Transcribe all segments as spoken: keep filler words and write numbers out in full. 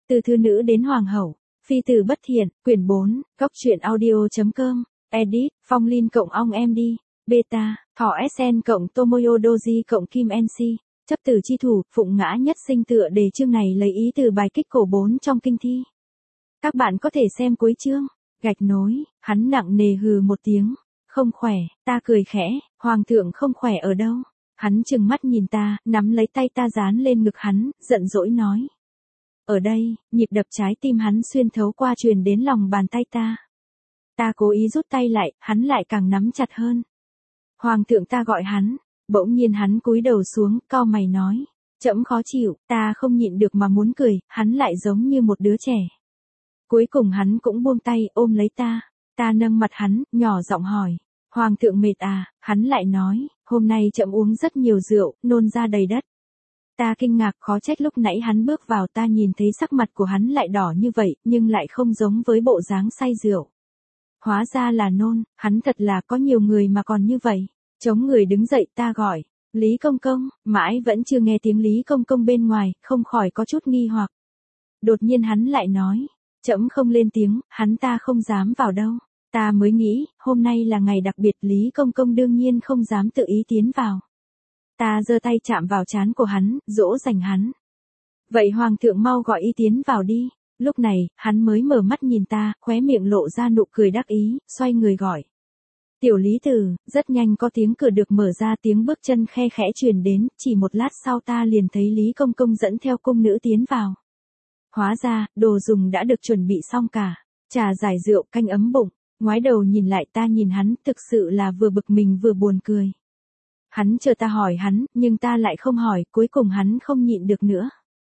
Từ thư nữ đến hoàng hậu, phi tử bất thiện, quyển bốn, góc truyện audio.com, edit, Phong Linh cộng ong em đi, beta, thỏ sn cộng Tomoyo Doji cộng Kim en xê, chấp tử chi thủ, phụng ngã nhất sinh tựa đề chương này lấy ý từ bài kích cổ bốn trong kinh thi. Các bạn có thể xem cuối chương, gạch nối, hắn nặng nề hừ một tiếng, không khỏe, ta cười khẽ, hoàng thượng không khỏe ở đâu. Hắn trừng mắt nhìn ta, nắm lấy tay ta dán lên ngực hắn, giận dỗi nói. Ở đây, nhịp đập trái tim hắn xuyên thấu qua truyền đến lòng bàn tay ta. Ta cố ý rút tay lại, hắn lại càng nắm chặt hơn. Hoàng thượng ta gọi hắn, bỗng nhiên hắn cúi đầu xuống, cau mày nói. Trẫm khó chịu, ta không nhịn được mà muốn cười, hắn lại giống như một đứa trẻ. Cuối cùng hắn cũng buông tay, ôm lấy ta. Ta nâng mặt hắn, nhỏ giọng hỏi. Hoàng thượng mệt à, hắn lại nói, hôm nay trẫm uống rất nhiều rượu, nôn ra đầy đất. Ta kinh ngạc khó trách lúc nãy hắn bước vào ta nhìn thấy sắc mặt của hắn lại đỏ như vậy, nhưng lại không giống với bộ dáng say rượu. Hóa ra là nôn, hắn thật là có nhiều người mà còn như vậy. Chống người đứng dậy ta gọi, Lý Công Công, mãi vẫn chưa nghe tiếng Lý Công Công bên ngoài, không khỏi có chút nghi hoặc. Đột nhiên hắn lại nói, trẫm không lên tiếng, hắn ta không dám vào đâu. Ta mới nghĩ, hôm nay là ngày đặc biệt Lý Công Công đương nhiên không dám tự ý tiến vào. Ta giơ tay chạm vào trán của hắn, dỗ dành hắn. Vậy Hoàng thượng mau gọi y tiến vào đi. Lúc này, hắn mới mở mắt nhìn ta, khóe miệng lộ ra nụ cười đắc ý, xoay người gọi. Tiểu Lý Tử, rất nhanh có tiếng cửa được mở ra, tiếng bước chân khe khẽ truyền đến, chỉ một lát sau ta liền thấy Lý Công Công dẫn theo cung nữ tiến vào. Hóa ra, đồ dùng đã được chuẩn bị xong cả, trà giải rượu, canh ấm bụng. Ngoái đầu nhìn lại ta nhìn hắn, thực sự là vừa bực mình vừa buồn cười. Hắn chờ ta hỏi hắn, nhưng ta lại không hỏi, cuối cùng hắn không nhịn được nữa.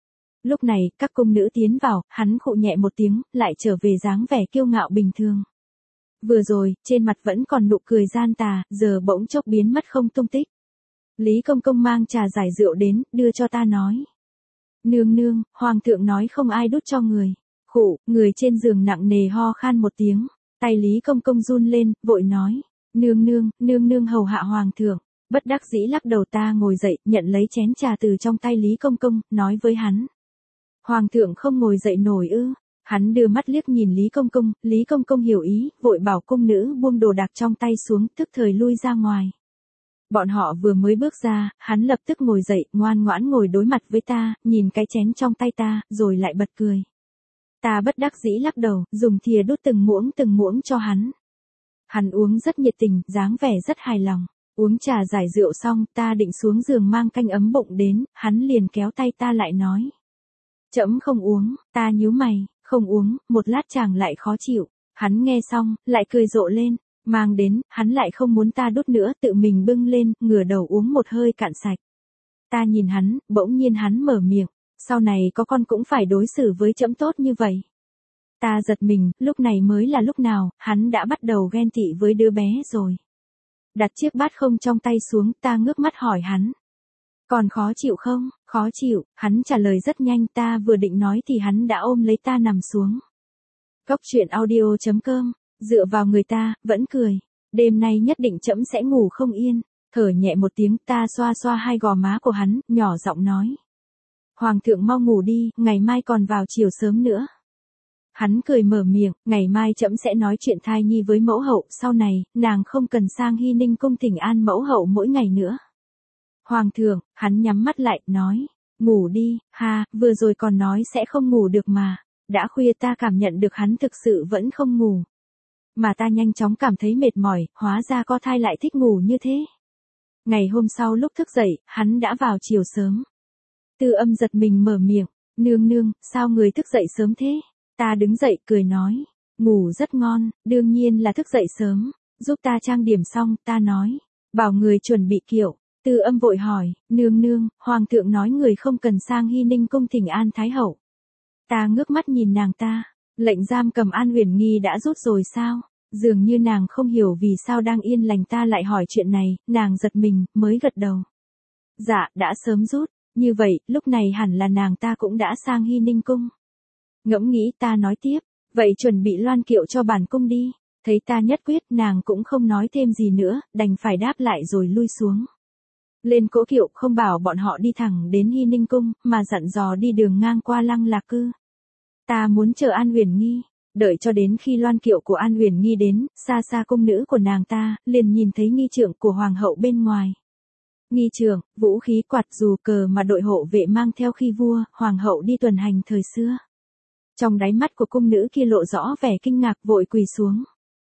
Lúc này, các cung nữ tiến vào, hắn khụ nhẹ một tiếng, lại trở về dáng vẻ kiêu ngạo bình thường. Vừa rồi, trên mặt vẫn còn nụ cười gian tà, giờ bỗng chốc biến mất không tung tích. Lý Công Công mang trà giải rượu đến, đưa cho ta nói. Nương nương, Hoàng thượng nói không ai đút cho người. Khụ, người trên giường nặng nề ho khan một tiếng. Tay Lý Công Công run lên, vội nói. Nương nương, nương nương hầu hạ Hoàng thượng. Bất đắc dĩ lắc đầu ta ngồi dậy, nhận lấy chén trà từ trong tay Lý Công Công, nói với hắn. Hoàng thượng không ngồi dậy nổi ư. Hắn đưa mắt liếc nhìn Lý Công Công, Lý Công Công hiểu ý, vội bảo cung nữ buông đồ đạc trong tay xuống, tức thời lui ra ngoài. Bọn họ vừa mới bước ra, hắn lập tức ngồi dậy, ngoan ngoãn ngồi đối mặt với ta, nhìn cái chén trong tay ta, rồi lại bật cười. Ta bất đắc dĩ lắc đầu, dùng thìa đút từng muỗng từng muỗng cho hắn. Hắn uống rất nhiệt tình, dáng vẻ rất hài lòng. Uống trà giải rượu xong, ta định xuống giường mang canh ấm bụng đến, hắn liền kéo tay ta lại nói. Trẫm không uống, ta nhíu mày, không uống, một lát chàng lại khó chịu. Hắn nghe xong, lại cười rộ lên, mang đến, hắn lại không muốn ta đút nữa, tự mình bưng lên, ngửa đầu uống một hơi cạn sạch. Ta nhìn hắn, bỗng nhiên hắn mở miệng, sau này có con cũng phải đối xử với trẫm tốt như vậy. Ta giật mình, lúc này mới là lúc nào, hắn đã bắt đầu ghen tị với đứa bé rồi. Đặt chiếc bát không trong tay xuống, ta ngước mắt hỏi hắn. Còn khó chịu không? Khó chịu, hắn trả lời rất nhanh, ta vừa định nói thì hắn đã ôm lấy ta nằm xuống. Góc truyện audio.com, dựa vào người ta, vẫn cười. Đêm nay nhất định trẫm sẽ ngủ không yên. Thở nhẹ một tiếng, ta xoa xoa hai gò má của hắn, nhỏ giọng nói. Hoàng thượng mau ngủ đi, ngày mai còn vào chiều sớm nữa. Hắn cười mở miệng, ngày mai trẫm sẽ nói chuyện thai nhi với mẫu hậu, sau này, nàng không cần sang Hy Ninh cung thỉnh an mẫu hậu mỗi ngày nữa. Hoàng thượng, hắn nhắm mắt lại, nói, ngủ đi, ha, vừa rồi còn nói sẽ không ngủ được mà. Đã khuya ta cảm nhận được hắn thực sự vẫn không ngủ. Mà ta nhanh chóng cảm thấy mệt mỏi, hóa ra có thai lại thích ngủ như thế. Ngày hôm sau lúc thức dậy, hắn đã vào chiều sớm. Tư Âm giật mình mở miệng, nương nương, sao người thức dậy sớm thế? Ta đứng dậy cười nói, ngủ rất ngon, đương nhiên là thức dậy sớm, giúp ta trang điểm xong, ta nói, bảo người chuẩn bị kiệu. Tư Âm vội hỏi, nương nương, Hoàng thượng nói người không cần sang Hy Ninh cung thỉnh an Thái hậu. Ta ngước mắt nhìn nàng ta, lệnh giam cầm An Huyền Nghi đã rút rồi sao? Dường như nàng không hiểu vì sao đang yên lành ta lại hỏi chuyện này, nàng giật mình, mới gật đầu. Dạ, đã sớm rút, như vậy, lúc này hẳn là nàng ta cũng đã sang Hy Ninh cung. Ngẫm nghĩ ta nói tiếp, vậy chuẩn bị loan kiệu cho bản cung đi. Thấy ta nhất quyết, nàng cũng không nói thêm gì nữa, đành phải đáp lại rồi lui xuống. Lên cỗ kiệu không bảo bọn họ đi thẳng đến Hy Ninh cung, mà dặn dò đi đường ngang qua Lăng Lạc Cư. Ta muốn chờ An Huyền Nghi, đợi cho đến khi loan kiệu của An Huyền Nghi đến, xa xa cung nữ của nàng ta, liền nhìn thấy nghi trượng của hoàng hậu bên ngoài. Nghi trượng, vũ khí quạt dù cờ mà đội hộ vệ mang theo khi vua, hoàng hậu đi tuần hành thời xưa. Trong đáy mắt của cung nữ kia lộ rõ vẻ kinh ngạc vội quỳ xuống.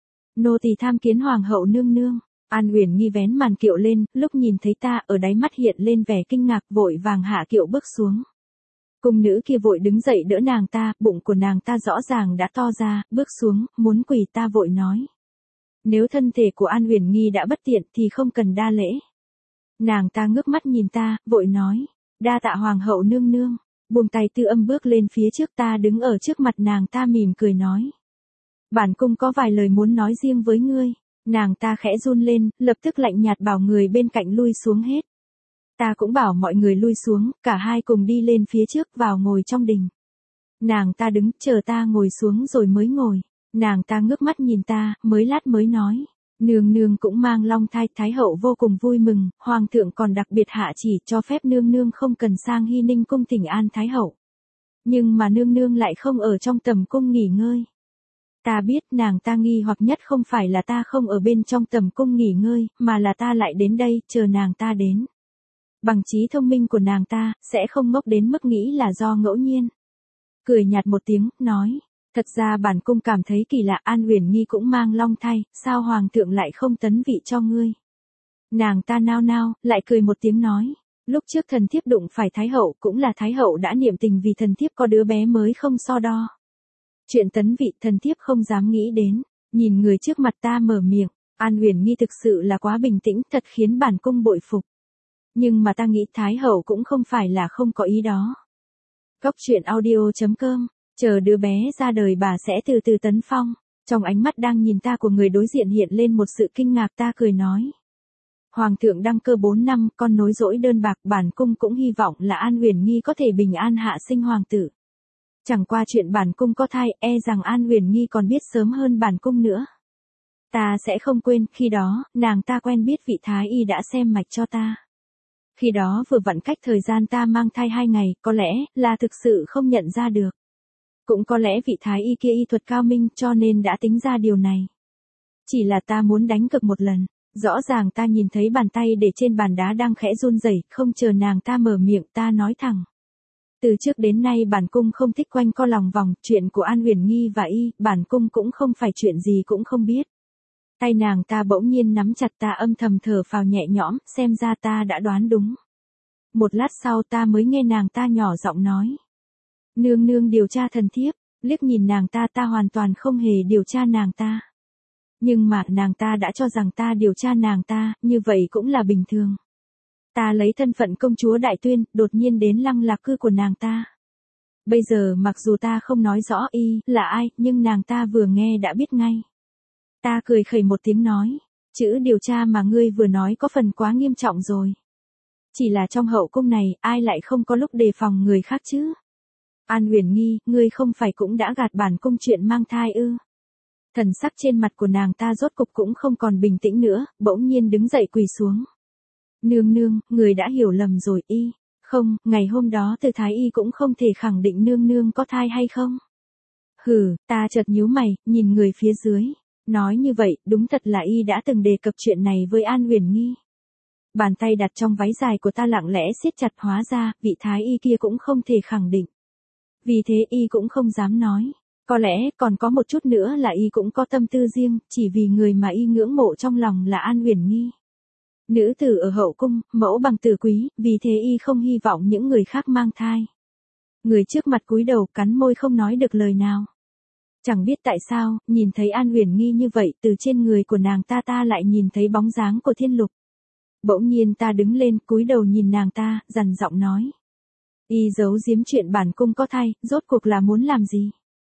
Nô tỳ tham kiến hoàng hậu nương nương. An Huyền Nghi vén màn kiệu lên, lúc nhìn thấy ta ở đáy mắt hiện lên vẻ kinh ngạc vội vàng hạ kiệu bước xuống. Cung nữ kia vội đứng dậy đỡ nàng ta, bụng của nàng ta rõ ràng đã to ra, bước xuống, muốn quỳ ta vội nói. Nếu thân thể của An Huyền Nghi đã bất tiện thì không cần đa lễ. Nàng ta ngước mắt nhìn ta, vội nói, đa tạ hoàng hậu nương nương, buông tay Tư Âm bước lên phía trước ta đứng ở trước mặt nàng ta mỉm cười nói. Bản cung có vài lời muốn nói riêng với ngươi, nàng ta khẽ run lên, lập tức lạnh nhạt bảo người bên cạnh lui xuống hết. Ta cũng bảo mọi người lui xuống, cả hai cùng đi lên phía trước vào ngồi trong đình. Nàng ta đứng, chờ ta ngồi xuống rồi mới ngồi, nàng ta ngước mắt nhìn ta, mới lát mới nói. Nương nương cũng mang long thai, thái hậu vô cùng vui mừng, hoàng thượng còn đặc biệt hạ chỉ cho phép nương nương không cần sang Hy Ninh cung thỉnh an thái hậu. Nhưng mà nương nương lại không ở trong tầm cung nghỉ ngơi. Ta biết nàng ta nghi hoặc nhất không phải là ta không ở bên trong tầm cung nghỉ ngơi, mà là ta lại đến đây, chờ nàng ta đến. Bằng trí thông minh của nàng ta, sẽ không ngốc đến mức nghĩ là do ngẫu nhiên. Cười nhạt một tiếng, nói. Thật ra bản cung cảm thấy kỳ lạ, An Huyền Nghi cũng mang long thai, sao hoàng thượng lại không tấn vị cho ngươi? Nàng ta nao nao, lại cười một tiếng nói, lúc trước thần thiếp đụng phải thái hậu, cũng là thái hậu đã niệm tình vì thần thiếp có đứa bé mới không so đo. Chuyện tấn vị thần thiếp không dám nghĩ đến, nhìn người trước mặt ta mở miệng, An Huyền Nghi thực sự là quá bình tĩnh, thật khiến bản cung bội phục. Nhưng mà ta nghĩ thái hậu cũng không phải là không có ý đó. Cốc truyện audio chấm com. Chờ đứa bé ra đời bà sẽ từ từ tấn phong. Trong ánh mắt đang nhìn ta của người đối diện hiện lên một sự kinh ngạc, ta cười nói. Hoàng thượng đăng cơ bốn năm, con nối dỗi đơn bạc, bản cung cũng hy vọng là An Huyền Nghi có thể bình an hạ sinh hoàng tử. Chẳng qua chuyện bản cung có thai, e rằng An Huyền Nghi còn biết sớm hơn bản cung nữa. Ta sẽ không quên, khi đó, nàng ta quen biết vị thái y đã xem mạch cho ta. Khi đó vừa vặn cách thời gian ta mang thai hai ngày, có lẽ là thực sự không nhận ra được. Cũng có lẽ vị thái y kia y thuật cao minh cho nên đã tính ra điều này. Chỉ là ta muốn đánh cược một lần. Rõ ràng ta nhìn thấy bàn tay để trên bàn đá đang khẽ run rẩy, không chờ nàng ta mở miệng ta nói thẳng. Từ trước đến nay bản cung không thích quanh co lòng vòng, chuyện của An Huyền Nghi và y, bản cung cũng không phải chuyện gì cũng không biết. Tay nàng ta bỗng nhiên nắm chặt, ta âm thầm thở phào nhẹ nhõm, xem ra ta đã đoán đúng. Một lát sau ta mới nghe nàng ta nhỏ giọng nói. Nương nương điều tra thần thiếp, liếc nhìn nàng ta ta hoàn toàn không hề điều tra nàng ta. Nhưng mà nàng ta đã cho rằng ta điều tra nàng ta, như vậy cũng là bình thường. Ta lấy thân phận công chúa Đại Tuyên, đột nhiên đến lăng lạc cư của nàng ta. Bây giờ mặc dù ta không nói rõ y là ai, nhưng nàng ta vừa nghe đã biết ngay. Ta cười khẩy một tiếng nói, chữ điều tra mà ngươi vừa nói có phần quá nghiêm trọng rồi. Chỉ là trong hậu cung này, ai lại không có lúc đề phòng người khác chứ? An Huyền Nghi, ngươi không phải cũng đã gạt bản cung chuyện mang thai ư? Thần sắc trên mặt của nàng ta rốt cục cũng không còn bình tĩnh nữa, bỗng nhiên đứng dậy quỳ xuống. Nương nương, người đã hiểu lầm rồi y. Không, ngày hôm đó từ thái y cũng không thể khẳng định nương nương có thai hay không. Hừ, ta chợt nhíu mày, nhìn người phía dưới. Nói như vậy, đúng thật là y đã từng đề cập chuyện này với An Huyền Nghi. Bàn tay đặt trong váy dài của ta lặng lẽ siết chặt, hóa ra, vị thái y kia cũng không thể khẳng định. Vì thế y cũng không dám nói. Có lẽ còn có một chút nữa là y cũng có tâm tư riêng, chỉ vì người mà y ngưỡng mộ trong lòng là An Huyền Nghi. Nữ tử ở hậu cung, mẫu bằng tử quý, vì thế y không hy vọng những người khác mang thai. Người trước mặt cúi đầu cắn môi không nói được lời nào. Chẳng biết tại sao, nhìn thấy An Huyền Nghi như vậy, từ trên người của nàng ta ta lại nhìn thấy bóng dáng của Thiên Lục. Bỗng nhiên ta đứng lên, cúi đầu nhìn nàng ta, dằn giọng nói. Y giấu giếm chuyện bản cung có thai, rốt cuộc là muốn làm gì?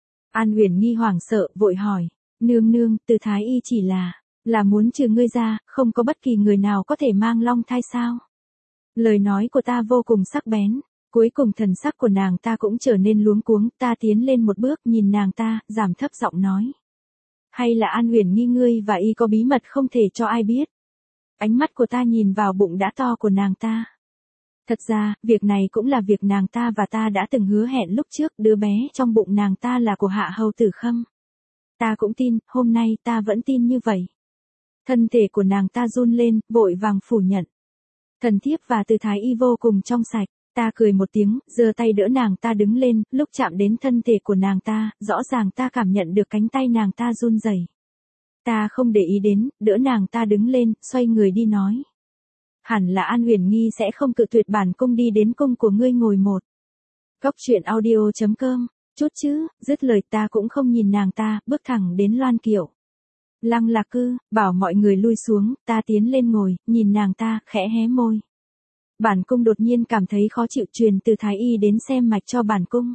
An Huyền Nghi hoảng sợ, vội hỏi. Nương nương, từ thái y chỉ là, là muốn trừ ngươi ra, không có bất kỳ người nào có thể mang long thai sao? Lời nói của ta vô cùng sắc bén. Cuối cùng thần sắc của nàng ta cũng trở nên luống cuống, ta tiến lên một bước nhìn nàng ta, giảm thấp giọng nói. Hay là An Huyền Nghi ngươi và y có bí mật không thể cho ai biết? Ánh mắt của ta nhìn vào bụng đã to của nàng ta. Thật ra, việc này cũng là việc nàng ta và ta đã từng hứa hẹn lúc trước, đứa bé trong bụng nàng ta là của Hạ Hầu Tử Khâm. Ta cũng tin, hôm nay ta vẫn tin như vậy. Thân thể của nàng ta run lên, vội vàng phủ nhận. Thần thiếp và Từ Thái Y vô cùng trong sạch. Ta cười một tiếng, giơ tay đỡ nàng ta đứng lên, lúc chạm đến thân thể của nàng ta, rõ ràng ta cảm nhận được cánh tay nàng ta run rẩy. Ta không để ý đến, đỡ nàng ta đứng lên, xoay người đi nói. Hẳn là An Huyền Nghi sẽ không cự tuyệt bản cung đi đến cung của ngươi ngồi một. Góc truyện audio chấm com, chút chứ, dứt lời ta cũng không nhìn nàng ta, bước thẳng đến loan kiệu. Lăng Lạc Cư, bảo mọi người lui xuống, ta tiến lên ngồi, nhìn nàng ta, khẽ hé môi. Bản cung đột nhiên cảm thấy khó chịu, truyền từ Thái Y đến xem mạch cho bản cung.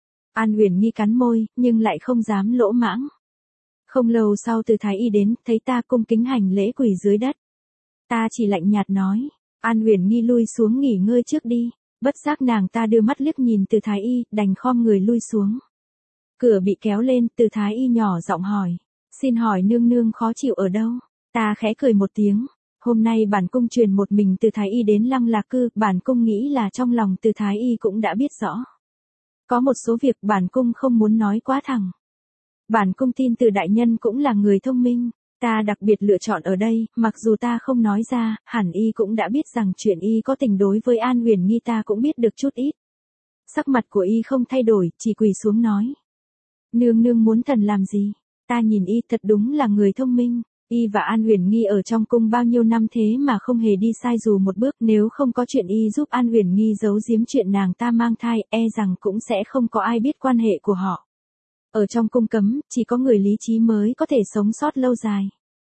An Huyền Nghi cắn môi, nhưng lại không dám lỗ mãng. Không lâu sau từ Thái Y đến, thấy ta cung kính hành lễ quỳ dưới đất. Ta chỉ lạnh nhạt nói, An Huyền Nghi lui xuống nghỉ ngơi trước đi. Bất giác nàng ta đưa mắt liếc nhìn từ Thái Y, đành khom người lui xuống. Cửa bị kéo lên, từ Thái Y nhỏ giọng hỏi, xin hỏi nương nương khó chịu ở đâu? Ta khẽ cười một tiếng. Hôm nay bản cung truyền một mình từ Thái Y đến Lăng Lạc Cư, bản cung nghĩ là trong lòng từ Thái Y cũng đã biết rõ. Có một số việc bản cung không muốn nói quá thẳng. Bản cung tin từ đại nhân cũng là người thông minh, ta đặc biệt lựa chọn ở đây, mặc dù ta không nói ra, hẳn y cũng đã biết rằng chuyện y có tình đối với An Huyền Nghi ta cũng biết được chút ít. Sắc mặt của y không thay đổi, chỉ quỳ xuống nói. Nương nương muốn thần làm gì? Ta nhìn y thật đúng là người thông minh. Y và An Huyền Nghi ở trong cung bao nhiêu năm thế mà không hề đi sai dù một bước, nếu không có chuyện y giúp An Huyền Nghi giấu giếm chuyện nàng ta mang thai, e rằng cũng sẽ không có ai biết quan hệ của họ. Ở trong cung cấm, chỉ có người lý trí mới có thể sống sót lâu dài.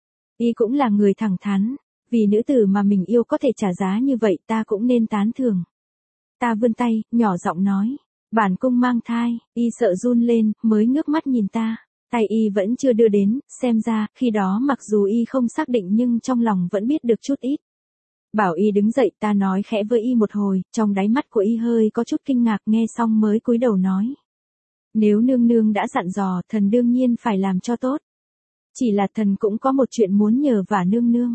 Y cũng là người thẳng thắn, vì nữ tử mà mình yêu có thể trả giá như vậy ta cũng nên tán thưởng. Ta vươn tay, nhỏ giọng nói, bản cung mang thai, y sợ run lên, mới ngước mắt nhìn ta. Tay y vẫn chưa đưa đến, xem ra, khi đó mặc dù y không xác định nhưng trong lòng vẫn biết được chút ít. Bảo y đứng dậy, ta nói khẽ với y một hồi, trong đáy mắt của y hơi có chút kinh ngạc, nghe xong mới cúi đầu nói. Nếu nương nương đã dặn dò, thần đương nhiên phải làm cho tốt. Chỉ là thần cũng có một chuyện muốn nhờ vả nương nương.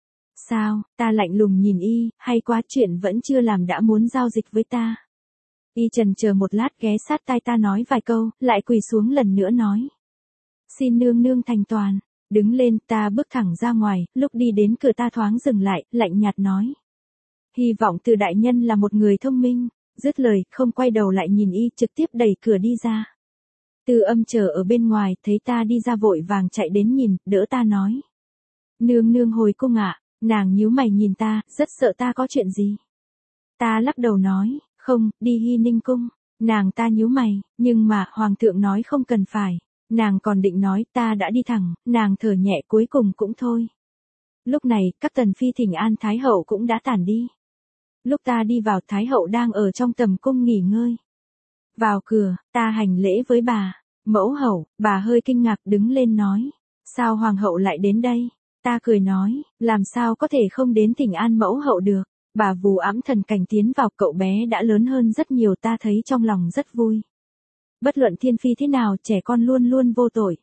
Sao, ta lạnh lùng nhìn y, hay quá, chuyện vẫn chưa làm đã muốn giao dịch với ta. Y chần chờ một lát ghé sát tai ta nói vài câu, lại quỳ xuống lần nữa nói. Xin nương nương thành toàn. Đứng lên, ta bước thẳng ra ngoài, lúc đi đến cửa ta thoáng dừng lại, lạnh nhạt nói. Hy vọng từ đại nhân là một người thông minh. Dứt lời, không quay đầu lại nhìn y, trực tiếp đẩy cửa đi ra. Từ Âm chờ ở bên ngoài, thấy ta đi ra vội vàng chạy đến nhìn, đỡ ta nói. Nương nương hồi cung ạ. Nàng nhíu mày nhìn ta, rất sợ ta có chuyện gì. Ta lắc đầu nói, không, đi Hy Ninh cung. Nàng ta nhíu mày, nhưng mà, hoàng thượng nói không cần phải. Nàng còn định nói, ta đã đi thẳng, nàng thở nhẹ cuối cùng cũng thôi. Lúc này, các tần phi thỉnh an Thái hậu cũng đã tản đi. Lúc ta đi vào, Thái hậu đang ở trong tầm cung nghỉ ngơi. Vào cửa, ta hành lễ với bà. Mẫu hậu, bà hơi kinh ngạc đứng lên nói. Sao hoàng hậu lại đến đây? Ta cười nói, làm sao có thể không đến thỉnh an mẫu hậu được. Bà vù ẵm thần cảnh tiến vào, cậu bé đã lớn hơn rất nhiều, ta thấy trong lòng rất vui. Bất luận thiên phi thế nào, trẻ con luôn luôn vô tội.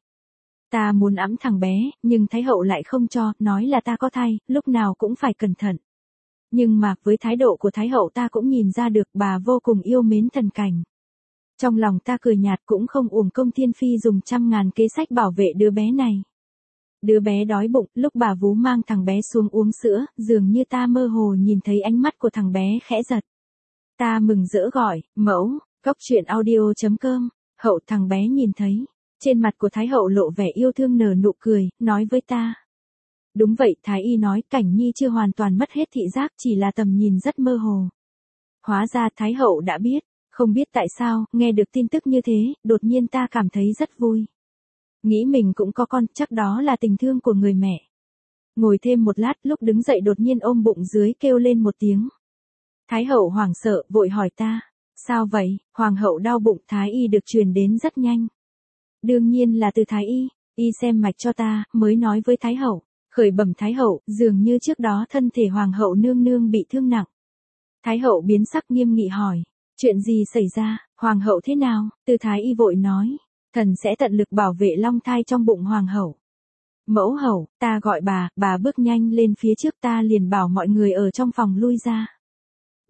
Ta muốn ẵm thằng bé, nhưng Thái hậu lại không cho, nói là ta có thai, lúc nào cũng phải cẩn thận. Nhưng mà, với thái độ của Thái hậu ta cũng nhìn ra được bà vô cùng yêu mến thần cảnh. Trong lòng ta cười nhạt, cũng không uổng công thiên phi dùng trăm ngàn kế sách bảo vệ đứa bé này. Đứa bé đói bụng, lúc bà vú mang thằng bé xuống uống sữa, dường như ta mơ hồ nhìn thấy ánh mắt của thằng bé khẽ giật. Ta mừng rỡ gọi, mẫu. Góc truyện audio chấm com, hậu thằng bé nhìn thấy. Trên mặt của Thái hậu lộ vẻ yêu thương nở nụ cười, nói với ta. Đúng vậy, Thái y nói Cảnh Nhi chưa hoàn toàn mất hết thị giác, chỉ là tầm nhìn rất mơ hồ. Hóa ra Thái hậu đã biết, không biết tại sao, nghe được tin tức như thế, đột nhiên ta cảm thấy rất vui. Nghĩ mình cũng có con, chắc đó là tình thương của người mẹ. Ngồi thêm một lát, lúc đứng dậy đột nhiên ôm bụng dưới kêu lên một tiếng. Thái hậu hoảng sợ, vội hỏi ta. Sao vậy? Hoàng hậu đau bụng, Thái y được truyền đến rất nhanh. Đương nhiên là từ Thái y, y xem mạch cho ta, mới nói với Thái hậu. Khởi bẩm Thái hậu, dường như trước đó thân thể Hoàng hậu nương nương bị thương nặng. Thái hậu biến sắc nghiêm nghị hỏi. Chuyện gì xảy ra, Hoàng hậu thế nào? Từ Thái y vội nói. Thần sẽ tận lực bảo vệ long thai trong bụng Hoàng hậu. Mẫu hậu, ta gọi bà, bà bước nhanh lên phía trước, ta liền bảo mọi người ở trong phòng lui ra.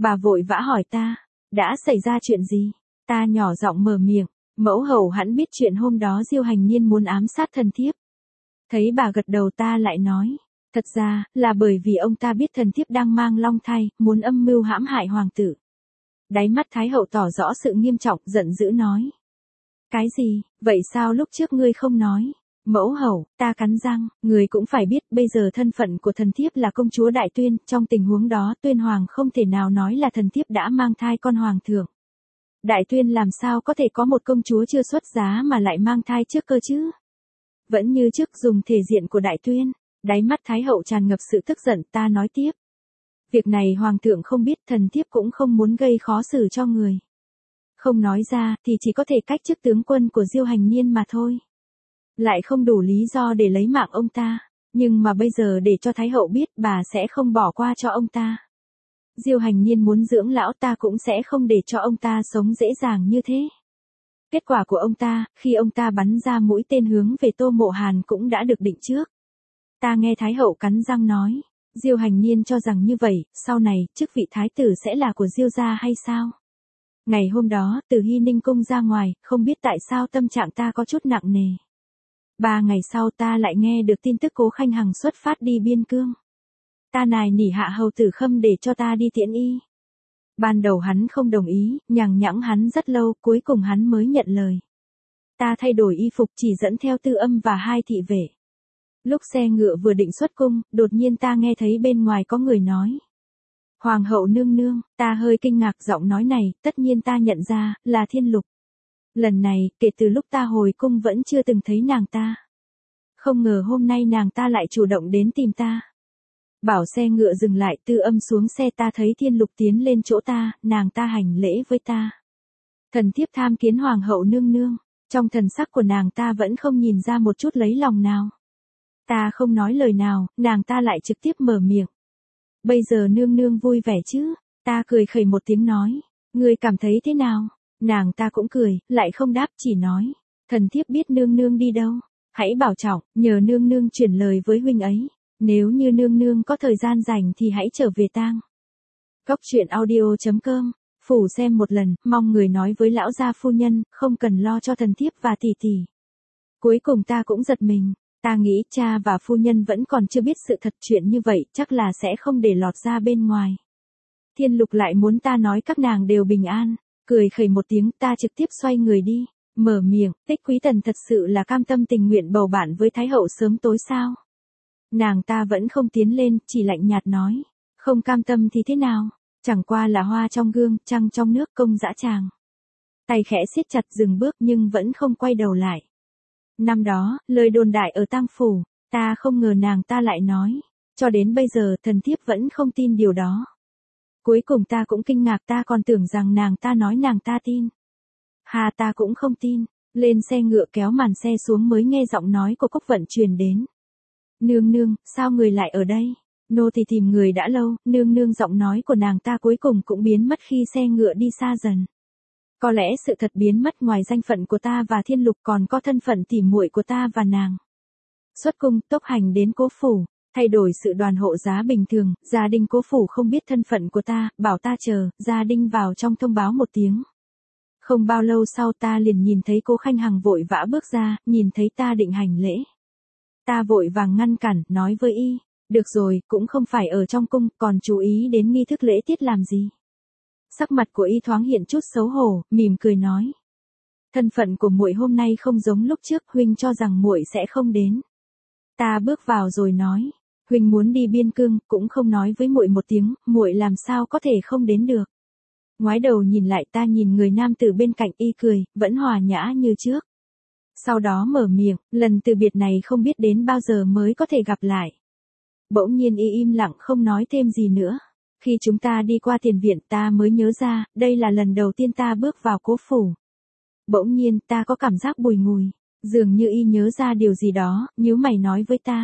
Bà vội vã hỏi ta, đã xảy ra chuyện gì? Ta nhỏ giọng mở miệng, mẫu hậu hẳn biết chuyện hôm đó Diêu Hành Niên muốn ám sát thần thiếp. Thấy bà gật đầu ta lại nói, thật ra, là bởi vì ông ta biết thần thiếp đang mang long thai, muốn âm mưu hãm hại hoàng tử. Đáy mắt Thái hậu tỏ rõ sự nghiêm trọng, giận dữ nói. Cái gì, vậy sao lúc trước ngươi không nói? Mẫu hậu, ta cắn răng, người cũng phải biết bây giờ thân phận của thần thiếp là công chúa Đại Tuyên, trong tình huống đó Tuyên Hoàng không thể nào nói là thần thiếp đã mang thai con hoàng thượng. Đại Tuyên làm sao có thể có một công chúa chưa xuất giá mà lại mang thai trước cơ chứ? Vẫn như trước dùng thể diện của Đại Tuyên, đáy mắt Thái hậu tràn ngập sự tức giận, ta nói tiếp. Việc này hoàng thượng không biết, thần thiếp cũng không muốn gây khó xử cho người. Không nói ra thì chỉ có thể cách chức tướng quân của Diêu Hành Niên mà thôi. Lại không đủ lý do để lấy mạng ông ta, nhưng mà bây giờ để cho Thái hậu biết bà sẽ không bỏ qua cho ông ta. Diêu Hành Niên muốn dưỡng lão, ta cũng sẽ không để cho ông ta sống dễ dàng như thế. Kết quả của ông ta, khi ông ta bắn ra mũi tên hướng về Tô Mộ Hàn cũng đã được định trước. Ta nghe Thái hậu cắn răng nói, Diêu Hành Niên cho rằng như vậy, sau này, chức vị thái tử sẽ là của Diêu gia hay sao? Ngày hôm đó, từ Hy Ninh cung ra ngoài, không biết tại sao tâm trạng ta có chút nặng nề. Ba ngày sau ta lại nghe được tin tức Cố Khanh Hằng xuất phát đi biên cương. Ta nài nỉ hạ hầu tử Khâm để cho ta đi tiễn y. Ban đầu hắn không đồng ý, nhằng nhẵng hắn rất lâu, cuối cùng hắn mới nhận lời. Ta thay đổi y phục chỉ dẫn theo Tư Âm và hai thị vệ. Lúc xe ngựa vừa định xuất cung, đột nhiên ta nghe thấy bên ngoài có người nói. Hoàng hậu nương nương, ta hơi kinh ngạc giọng nói này, tất nhiên ta nhận ra, là Thiên Lục. Lần này, kể từ lúc ta hồi cung vẫn chưa từng thấy nàng ta. Không ngờ hôm nay nàng ta lại chủ động đến tìm ta. Bảo xe ngựa dừng lại, Tư Âm xuống xe, ta thấy Thiên Lục tiến lên chỗ ta, nàng ta hành lễ với ta. Thần thiếp tham kiến hoàng hậu nương nương, trong thần sắc của nàng ta vẫn không nhìn ra một chút lấy lòng nào. Ta không nói lời nào, nàng ta lại trực tiếp mở miệng. Bây giờ nương nương vui vẻ chứ? Ta cười khẩy một tiếng nói, ngươi cảm thấy thế nào? Nàng ta cũng cười, lại không đáp, chỉ nói, thần thiếp biết nương nương đi đâu, hãy bảo trọng, nhờ nương nương chuyển lời với huynh ấy, nếu như nương nương có thời gian rảnh thì hãy trở về tang. Cốc truyện audio chấm com, phủ xem một lần, mong người nói với lão gia phu nhân, không cần lo cho thần thiếp và tỷ tỷ. Cuối cùng ta cũng giật mình, ta nghĩ cha và phu nhân vẫn còn chưa biết sự thật, chuyện như vậy chắc là sẽ không để lọt ra bên ngoài. Thiên Lục lại muốn ta nói các nàng đều bình an. Cười khẩy một tiếng, ta trực tiếp xoay người đi, mở miệng, Tích Quý Tần thật sự là cam tâm tình nguyện bầu bạn với Thái hậu sớm tối sao? Nàng ta vẫn không tiến lên, chỉ lạnh nhạt nói, không cam tâm thì thế nào, chẳng qua là hoa trong gương, trăng trong nước, công dã tràng. Tay khẽ siết chặt dừng bước nhưng vẫn không quay đầu lại. Năm đó, lời đồn đại ở tang phủ, ta không ngờ nàng ta lại nói, cho đến bây giờ thần thiếp vẫn không tin điều đó. Cuối cùng ta cũng kinh ngạc, ta còn tưởng rằng nàng ta nói nàng ta tin. Hà ta cũng không tin, lên xe ngựa kéo màn xe xuống mới nghe giọng nói của Cốc Vận truyền đến. Nương nương, sao người lại ở đây? Nô thì tìm người đã lâu, nương nương giọng nói của nàng ta cuối cùng cũng biến mất khi xe ngựa đi xa dần. Có lẽ sự thật biến mất ngoài danh phận của ta và Thiên Lục còn có thân phận tỉ muội của ta và nàng. Xuất cung, tốc hành đến Cố phủ. Thay đổi sự đoàn hộ giá bình thường, gia đình Cố phủ không biết thân phận của ta, bảo ta chờ, gia đình vào trong thông báo một tiếng. Không bao lâu sau ta liền nhìn thấy Cố Khanh Hằng vội vã bước ra, nhìn thấy ta định hành lễ. Ta vội vàng ngăn cản, nói với y, được rồi, cũng không phải ở trong cung, còn chú ý đến nghi thức lễ tiết làm gì. Sắc mặt của y thoáng hiện chút xấu hổ, mỉm cười nói. Thân phận của muội hôm nay không giống lúc trước, huynh cho rằng muội sẽ không đến. Ta bước vào rồi nói. Huynh muốn đi biên cương, cũng không nói với muội một tiếng, muội làm sao có thể không đến được. Ngoái đầu nhìn lại, ta nhìn người nam tử bên cạnh, y cười, vẫn hòa nhã như trước. Sau đó mở miệng, lần từ biệt này không biết đến bao giờ mới có thể gặp lại. Bỗng nhiên y im lặng không nói thêm gì nữa. Khi chúng ta đi qua tiền viện ta mới nhớ ra, đây là lần đầu tiên ta bước vào Cố phủ. Bỗng nhiên ta có cảm giác bùi ngùi, dường như y nhớ ra điều gì đó, nhíu mày nói với ta.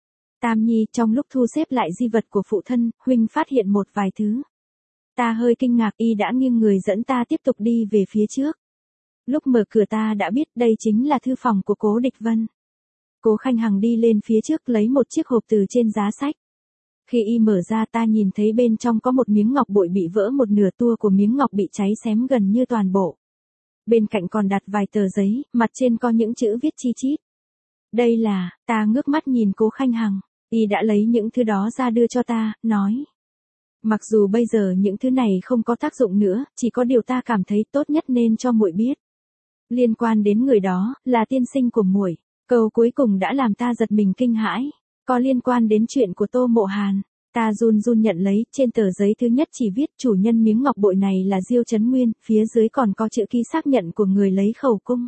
Tam Nhi, trong lúc thu xếp lại di vật của phụ thân, huynh phát hiện một vài thứ. Ta hơi kinh ngạc, y đã nghiêng người dẫn ta tiếp tục đi về phía trước. Lúc mở cửa ta đã biết đây chính là thư phòng của Cố Địch Vân. Cố Khanh Hằng đi lên phía trước lấy một chiếc hộp từ trên giá sách. Khi y mở ra ta nhìn thấy bên trong có một miếng ngọc bội bị vỡ một nửa, tua của miếng ngọc bị cháy xém gần như toàn bộ. Bên cạnh còn đặt vài tờ giấy, mặt trên có những chữ viết chi chít. Đây là, ta ngước mắt nhìn Cố Khanh Hằng, y đã lấy những thứ đó ra đưa cho ta, nói. Mặc dù bây giờ những thứ này không có tác dụng nữa, chỉ có điều ta cảm thấy tốt nhất nên cho muội biết. Liên quan đến người đó, là tiên sinh của muội. Câu cuối cùng đã làm ta giật mình kinh hãi. Có liên quan đến chuyện của Tô Mộ Hàn. Ta run run nhận lấy, trên tờ giấy thứ nhất chỉ viết chủ nhân miếng ngọc bội này là Diêu Chấn Nguyên, phía dưới còn có chữ ký xác nhận của người lấy khẩu cung.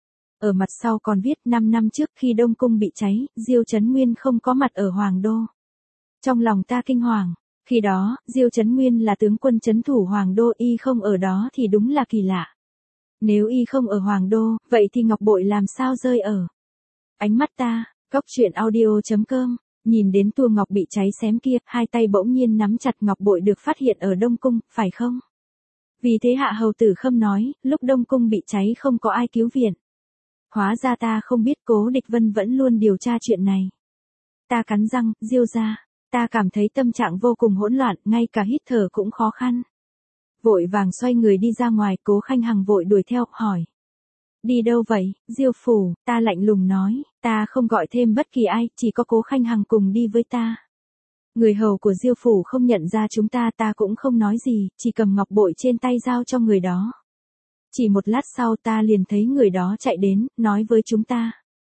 Ở mặt sau còn viết năm năm trước khi Đông Cung bị cháy, Diêu Chấn Nguyên không có mặt ở Hoàng Đô. Trong lòng ta kinh hoàng, khi đó, Diêu Chấn Nguyên là tướng quân trấn thủ Hoàng Đô, y không ở đó thì đúng là kỳ lạ. Nếu y không ở Hoàng Đô, vậy thì ngọc bội làm sao rơi ở ánh mắt ta. Cóc truyện audio chấm com. Nhìn đến tua ngọc bị cháy xém kia, hai tay bỗng nhiên nắm chặt ngọc bội được phát hiện ở Đông Cung, phải không? Vì thế Hạ Hầu Tử Khâm nói, lúc Đông Cung bị cháy không có ai cứu viện. Hóa ra ta không biết Cố Địch Vân vẫn luôn điều tra chuyện này. Ta cắn răng, Diêu gia. Ta cảm thấy tâm trạng vô cùng hỗn loạn, ngay cả hít thở cũng khó khăn. Vội vàng xoay người đi ra ngoài, Cố Khanh Hằng vội đuổi theo, hỏi. Đi đâu vậy, Diêu phủ? Ta lạnh lùng nói, ta không gọi thêm bất kỳ ai, chỉ có Cố Khanh Hằng cùng đi với ta. Người hầu của Diêu phủ không nhận ra chúng ta, ta cũng không nói gì, chỉ cầm ngọc bội trên tay giao cho người đó. Chỉ một lát sau ta liền thấy người đó chạy đến, nói với chúng ta.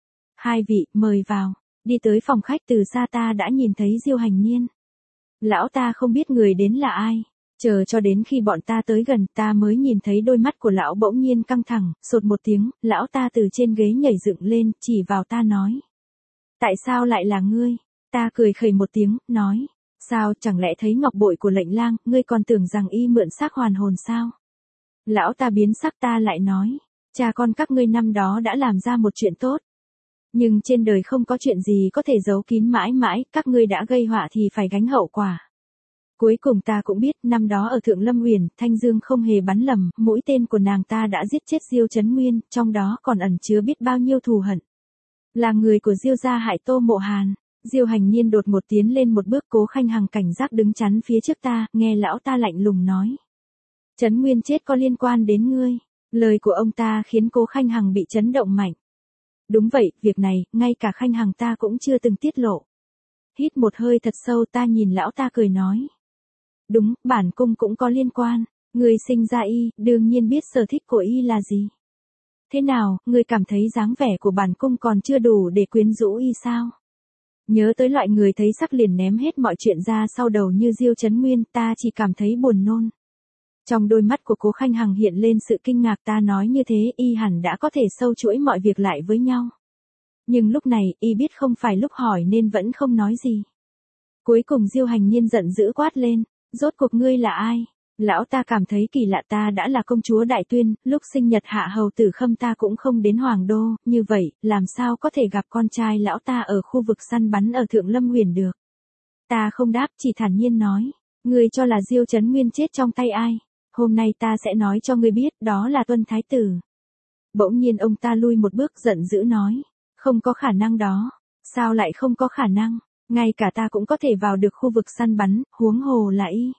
Hai vị, mời vào. Đi tới phòng khách, từ xa ta đã nhìn thấy Diêu Hành Niên. Lão ta không biết người đến là ai. Chờ cho đến khi bọn ta tới gần, ta mới nhìn thấy đôi mắt của lão bỗng nhiên căng thẳng, sột một tiếng, lão ta từ trên ghế nhảy dựng lên, chỉ vào ta nói. Tại sao lại là ngươi? Ta cười khẩy một tiếng, nói. Sao, chẳng lẽ thấy ngọc bội của lệnh lang, ngươi còn tưởng rằng y mượn xác hoàn hồn sao? Lão ta biến sắc, ta lại nói. Cha con các ngươi năm đó đã làm ra một chuyện tốt. Nhưng trên đời không có chuyện gì có thể giấu kín mãi mãi, các ngươi đã gây họa thì phải gánh hậu quả. Cuối cùng ta cũng biết, năm đó ở Thượng Lâm Uyển, Thanh Dương không hề bắn lầm, mũi tên của nàng ta đã giết chết Diêu Chấn Nguyên, trong đó còn ẩn chứa biết bao nhiêu thù hận. Là người của Diêu gia hại Tô Mộ Hàn. Diêu Hành Niên đột ngột tiến lên một bước, Cố Khanh Hằng cảnh giác đứng chắn phía trước ta, nghe lão ta lạnh lùng nói. Chấn Nguyên chết có liên quan đến ngươi. Lời của ông ta khiến Cố Khanh Hằng bị chấn động mạnh. Đúng vậy, việc này, ngay cả Khanh Hằng ta cũng chưa từng tiết lộ. Hít một hơi thật sâu, ta nhìn lão ta cười nói. Đúng, bản cung cũng có liên quan. Ngươi sinh ra y, đương nhiên biết sở thích của y là gì. Thế nào, ngươi cảm thấy dáng vẻ của bản cung còn chưa đủ để quyến rũ y sao? Nhớ tới loại người thấy sắc liền ném hết mọi chuyện ra sau đầu như Diêu Chấn Nguyên, ta chỉ cảm thấy buồn nôn. Trong đôi mắt của Cố Khanh Hằng hiện lên sự kinh ngạc, ta nói như thế, y hẳn đã có thể sâu chuỗi mọi việc lại với nhau. Nhưng lúc này, y biết không phải lúc hỏi nên vẫn không nói gì. Cuối cùng Diêu Hành Niên giận dữ quát lên, rốt cuộc ngươi là ai? Lão ta cảm thấy kỳ lạ, ta đã là công chúa Đại Tuyên, lúc sinh nhật Hạ Hầu Tử Khâm ta cũng không đến Hoàng Đô, như vậy, làm sao có thể gặp con trai lão ta ở khu vực săn bắn ở Thượng Lâm Uyển được? Ta không đáp, chỉ thản nhiên nói, ngươi cho là Diêu Chấn Nguyên chết trong tay ai? Hôm nay ta sẽ nói cho ngươi biết, đó là Tuân Thái Tử. Bỗng nhiên ông ta lui một bước, giận dữ nói, không có khả năng đó. Sao lại không có khả năng? Ngay cả ta cũng có thể vào được khu vực săn bắn, huống hồ là y.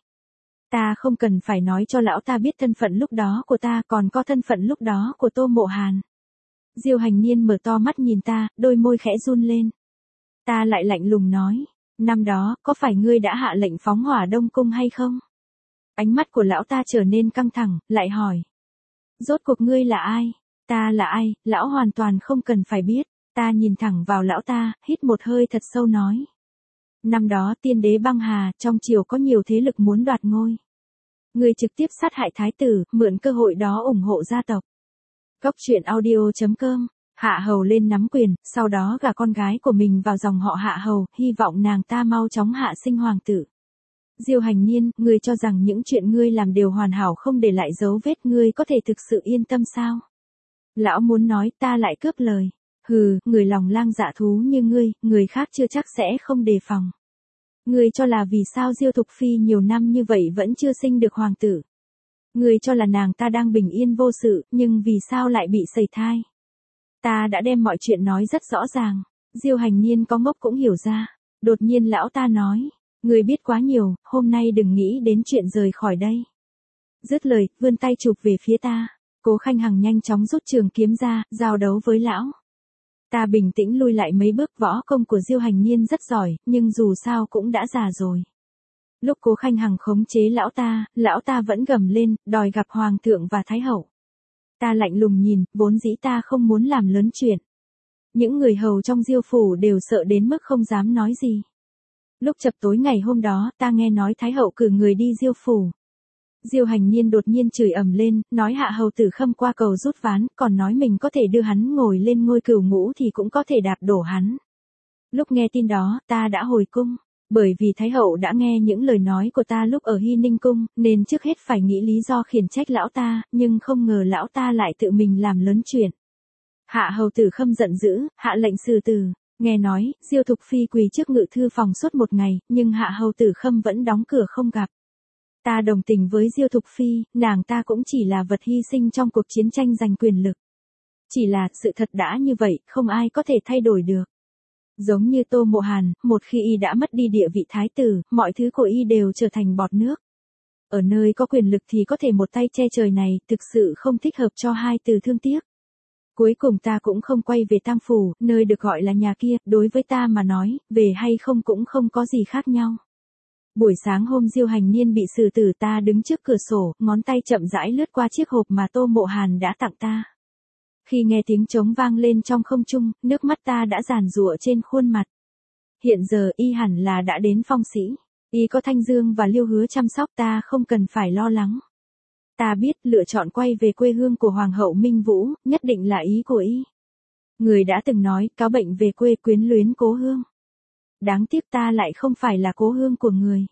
Ta không cần phải nói cho lão ta biết thân phận lúc đó của ta, còn có thân phận lúc đó của Tô Mộ Hàn. Diêu Hành Niên mở to mắt nhìn ta, đôi môi khẽ run lên. Ta lại lạnh lùng nói, năm đó, có phải ngươi đã hạ lệnh phóng hỏa Đông Cung hay không? Ánh mắt của lão ta trở nên căng thẳng, lại hỏi. Rốt cuộc ngươi là ai? Ta là ai, lão hoàn toàn không cần phải biết. Ta nhìn thẳng vào lão ta, hít một hơi thật sâu nói. Năm đó tiên đế băng hà, trong triều có nhiều thế lực muốn đoạt ngôi. Ngươi trực tiếp sát hại thái tử, mượn cơ hội đó ủng hộ gia tộc. Cóc truyện audio chấm com. Hạ Hầu lên nắm quyền, sau đó gả con gái của mình vào dòng họ Hạ Hầu, hy vọng nàng ta mau chóng hạ sinh hoàng tử. Diêu Hành Niên, ngươi cho rằng những chuyện ngươi làm đều hoàn hảo không để lại dấu vết, ngươi có thể thực sự yên tâm sao? Lão muốn nói, ta lại cướp lời. Hừ, người lòng lang dạ thú như ngươi, người khác chưa chắc sẽ không đề phòng. Ngươi cho là vì sao Diêu Thục Phi nhiều năm như vậy vẫn chưa sinh được hoàng tử? Ngươi cho là nàng ta đang bình yên vô sự, nhưng vì sao lại bị sẩy thai? Ta đã đem mọi chuyện nói rất rõ ràng. Diêu Hành Niên có ngốc cũng hiểu ra. Đột nhiên lão ta nói, Người biết quá nhiều, hôm nay đừng nghĩ đến chuyện rời khỏi đây. Dứt lời, vươn tay chụp về phía ta. Cố Khanh Hằng nhanh chóng rút trường kiếm ra, giao đấu với lão. Ta bình tĩnh lui lại mấy bước, võ công của Diêu Hành Niên rất giỏi, nhưng dù sao cũng đã già rồi. Lúc Cố Khanh Hằng khống chế lão ta, lão ta vẫn gầm lên, đòi gặp Hoàng thượng và Thái hậu. Ta lạnh lùng nhìn, vốn dĩ ta không muốn làm lớn chuyện. Những người hầu trong Diêu phủ đều sợ đến mức không dám nói gì. Lúc chập tối ngày hôm đó, ta nghe nói Thái hậu cử người đi Diêu phủ. Diêu Hành Niên đột nhiên chửi ầm lên, nói hạ hầu Tử Khâm qua cầu rút ván, còn nói mình có thể đưa hắn ngồi lên ngôi cửu ngũ thì cũng có thể đạp đổ hắn. Lúc nghe tin đó, ta đã hồi cung, bởi vì Thái hậu đã nghe những lời nói của ta lúc ở Hy Ninh cung, nên trước hết phải nghĩ lý do khiển trách lão ta, nhưng không ngờ lão ta lại tự mình làm lớn chuyện. Hạ hầu Tử Khâm giận dữ, hạ lệnh xử tử. Nghe nói, Diêu Thục Phi quỳ trước ngự thư phòng suốt một ngày, nhưng hạ hầu Tử Khâm vẫn đóng cửa không gặp. Ta đồng tình với Diêu Thục Phi, nàng ta cũng chỉ là vật hy sinh trong cuộc chiến tranh giành quyền lực. Chỉ là, sự thật đã như vậy, không ai có thể thay đổi được. Giống như Tô Mộ Hàn, một khi y đã mất đi địa vị thái tử, mọi thứ của y đều trở thành bọt nước. Ở nơi có quyền lực thì có thể một tay che trời này, thực sự không thích hợp cho hai từ thương tiếc. Cuối cùng ta cũng không quay về Tam Phủ, nơi được gọi là nhà kia, đối với ta mà nói, về hay không cũng không có gì khác nhau. Buổi sáng hôm Diêu Hành Niên bị xử tử, ta đứng trước cửa sổ, ngón tay chậm rãi lướt qua chiếc hộp mà Tô Mộ Hàn đã tặng ta. Khi nghe tiếng trống vang lên trong không trung, nước mắt ta đã giàn giụa trên khuôn mặt. Hiện giờ y hẳn là đã đến Phong Sĩ, y có Thanh Dương và Liêu Hứa chăm sóc, ta không cần phải lo lắng. Ta biết lựa chọn quay về quê hương của Hoàng hậu Minh Vũ, nhất định là ý của y. Người đã từng nói, cáo bệnh về quê quyến luyến cố hương. Đáng tiếc ta lại không phải là cố hương của người.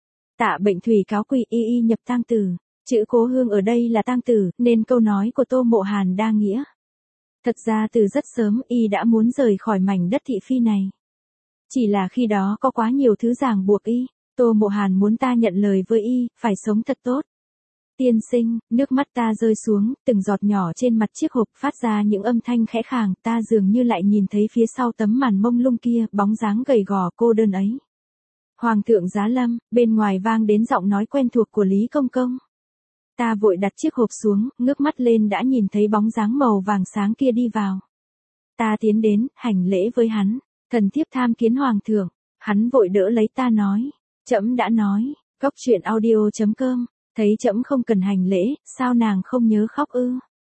Tạ Bệnh Thủy cáo quỳ y y nhập tang tử. Chữ cố hương ở đây là tang tử, nên câu nói của Tô Mộ Hàn đa nghĩa. Thật ra từ rất sớm y đã muốn rời khỏi mảnh đất thị phi này. Chỉ là khi đó có quá nhiều thứ ràng buộc y. Tô Mộ Hàn muốn ta nhận lời với y, phải sống thật tốt. Tiên sinh, nước mắt ta rơi xuống, từng giọt nhỏ trên mặt chiếc hộp phát ra những âm thanh khẽ khàng, ta dường như lại nhìn thấy phía sau tấm màn mông lung kia, bóng dáng gầy gò cô đơn ấy. Hoàng thượng giá lâm, bên ngoài vang đến giọng nói quen thuộc của Lý Công Công. Ta vội đặt chiếc hộp xuống, ngước mắt lên đã nhìn thấy bóng dáng màu vàng sáng kia đi vào. Ta tiến đến, hành lễ với hắn, thần thiếp tham kiến Hoàng thượng, hắn vội đỡ lấy ta nói, trẫm đã nói, cốc truyện audio chấm com. Thấy trẫm không cần hành lễ, sao nàng không nhớ khóc ư?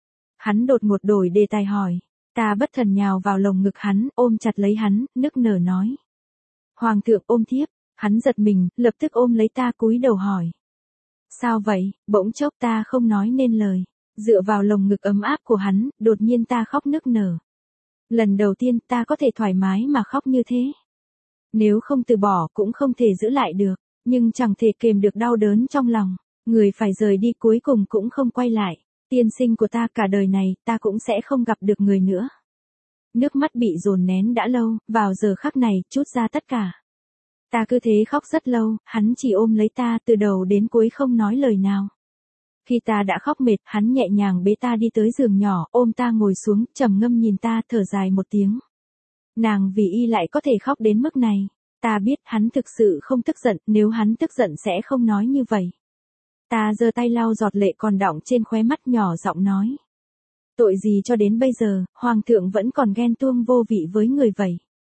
Hắn đột ngột đổi đề tài hỏi. Ta bất thần nhào vào lồng ngực hắn, ôm chặt lấy hắn, nức nở nói. Hoàng thượng ôm thiếp, hắn giật mình, lập tức ôm lấy ta cúi đầu hỏi. Sao vậy, bỗng chốc ta không nói nên lời. Dựa vào lồng ngực ấm áp của hắn, đột nhiên ta khóc nức nở. Lần đầu tiên ta có thể thoải mái mà khóc như thế. Nếu không từ bỏ cũng không thể giữ lại được, nhưng chẳng thể kềm được đau đớn trong lòng. Người phải rời đi cuối cùng cũng không quay lại. Tiên sinh của ta, cả đời này, ta cũng sẽ không gặp được người nữa. Nước mắt bị dồn nén đã lâu, vào giờ khắc này, trút ra tất cả. Ta cứ thế khóc rất lâu, hắn chỉ ôm lấy ta từ đầu đến cuối không nói lời nào. Khi ta đã khóc mệt, hắn nhẹ nhàng bế ta đi tới giường nhỏ, ôm ta ngồi xuống, trầm ngâm nhìn ta, thở dài một tiếng. Nàng vì y lại có thể khóc đến mức này. Ta biết hắn thực sự không tức giận, nếu hắn tức giận sẽ không nói như vậy. Ta giơ tay lau giọt lệ còn đọng trên khóe mắt, nhỏ giọng nói. Tội gì cho đến bây giờ, Hoàng thượng vẫn còn ghen tuông vô vị với người vậy.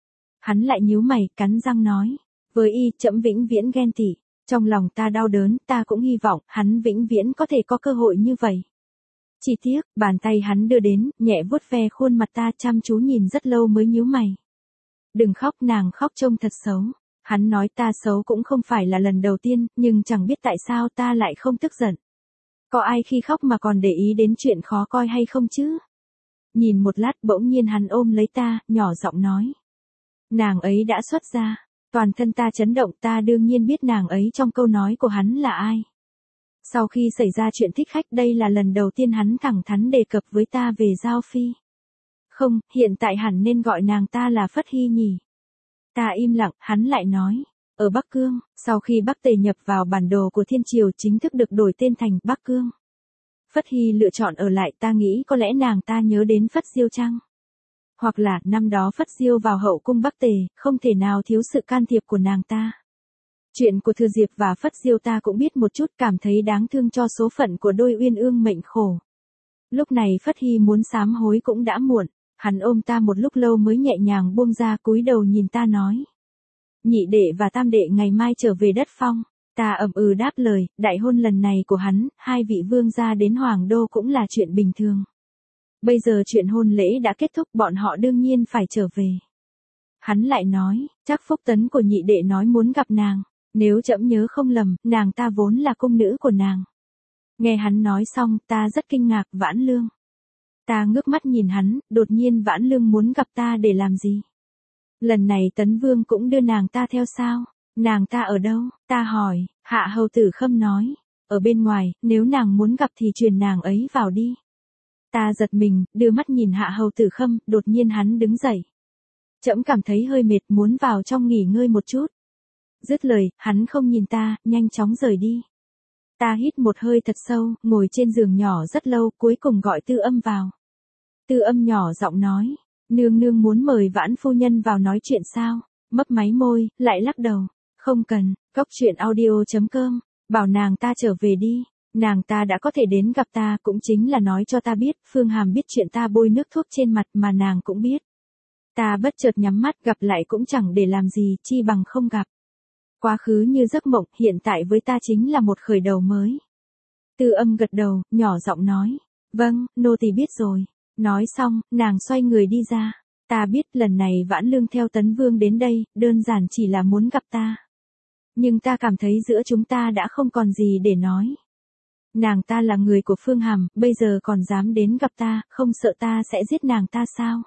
Hắn lại nhíu mày, cắn răng nói. Với y, trẫm vĩnh viễn ghen tị. Trong lòng ta đau đớn, ta cũng hy vọng, hắn vĩnh viễn có thể có cơ hội như vậy. Chỉ tiếc, bàn tay hắn đưa đến, nhẹ vuốt ve khuôn mặt ta, chăm chú nhìn rất lâu mới nhíu mày. Đừng khóc, nàng khóc trông thật xấu. Hắn nói ta xấu cũng không phải là lần đầu tiên, nhưng chẳng biết tại sao ta lại không tức giận. Có ai khi khóc mà còn để ý đến chuyện khó coi hay không chứ? Nhìn một lát bỗng nhiên hắn ôm lấy ta, nhỏ giọng nói. Nàng ấy đã xuất gia. Toàn thân ta chấn động, ta đương nhiên biết nàng ấy trong câu nói của hắn là ai. Sau khi xảy ra chuyện thích khách, đây là lần đầu tiên hắn thẳng thắn đề cập với ta về Giao Phi. Không, hiện tại hẳn nên gọi nàng ta là Phất Hy nhỉ. Ta im lặng, hắn lại nói. Ở Bắc Cương, sau khi Bắc Tề nhập vào bản đồ của Thiên Triều chính thức được đổi tên thành Bắc Cương. Phất Hy lựa chọn ở lại, ta nghĩ có lẽ nàng ta nhớ đến Phất Diêu chăng? Hoặc là, năm đó Phất Diêu vào hậu cung Bắc Tề, không thể nào thiếu sự can thiệp của nàng ta. Chuyện của Thừa Diệp và Phất Diêu ta cũng biết một chút, cảm thấy đáng thương cho số phận của đôi uyên ương mệnh khổ. Lúc này Phất Hy muốn sám hối cũng đã muộn, hắn ôm ta một lúc lâu mới nhẹ nhàng buông ra, cúi đầu nhìn ta nói. Nhị đệ và tam đệ ngày mai trở về đất Phong. Ta ậm ừ đáp lời, đại hôn lần này của hắn, hai vị vương gia đến Hoàng Đô cũng là chuyện bình thường. Bây giờ chuyện hôn lễ đã kết thúc, bọn họ đương nhiên phải trở về. Hắn lại nói, chắc Phúc Tấn của nhị đệ nói muốn gặp nàng, nếu trẫm nhớ không lầm, nàng ta vốn là cung nữ của nàng. Nghe hắn nói xong, ta rất kinh ngạc. Vãn Lương. Ta ngước mắt nhìn hắn, đột nhiên Vãn Lương muốn gặp ta để làm gì? Lần này Tấn Vương cũng đưa nàng ta theo sao? Nàng ta ở đâu? Ta hỏi. Hạ hầu tử Khâm nói, ở bên ngoài, nếu nàng muốn gặp thì truyền nàng ấy vào đi. Ta giật mình, đưa mắt nhìn Hạ hầu tử Khâm, đột nhiên hắn đứng dậy. Trẫm cảm thấy hơi mệt, muốn vào trong nghỉ ngơi một chút. Dứt lời, hắn không nhìn ta, nhanh chóng rời đi. Ta hít một hơi thật sâu, ngồi trên giường nhỏ rất lâu, cuối cùng gọi Tư Âm vào. Tư Âm nhỏ giọng nói, nương nương muốn mời Vãn phu nhân vào nói chuyện sao? Mấp máy môi, lại lắc đầu. Không cần. Cốc truyện audio chấm com, bảo nàng ta trở về đi. Nàng ta đã có thể đến gặp ta, cũng chính là nói cho ta biết, Phương Hàm biết chuyện ta bôi nước thuốc trên mặt mà nàng cũng biết. Ta bất chợt nhắm mắt, gặp lại cũng chẳng để làm gì, chi bằng không gặp. Quá khứ như giấc mộng, hiện tại với ta chính là một khởi đầu mới. Tư Âm gật đầu, nhỏ giọng nói, vâng, nô tỳ biết rồi. Nói xong, nàng xoay người đi ra. Ta biết lần này Vãn Lương theo Tấn Vương đến đây, đơn giản chỉ là muốn gặp ta. Nhưng ta cảm thấy giữa chúng ta đã không còn gì để nói. Nàng ta là người của Phương Hàm, bây giờ còn dám đến gặp ta, không sợ ta sẽ giết nàng ta sao?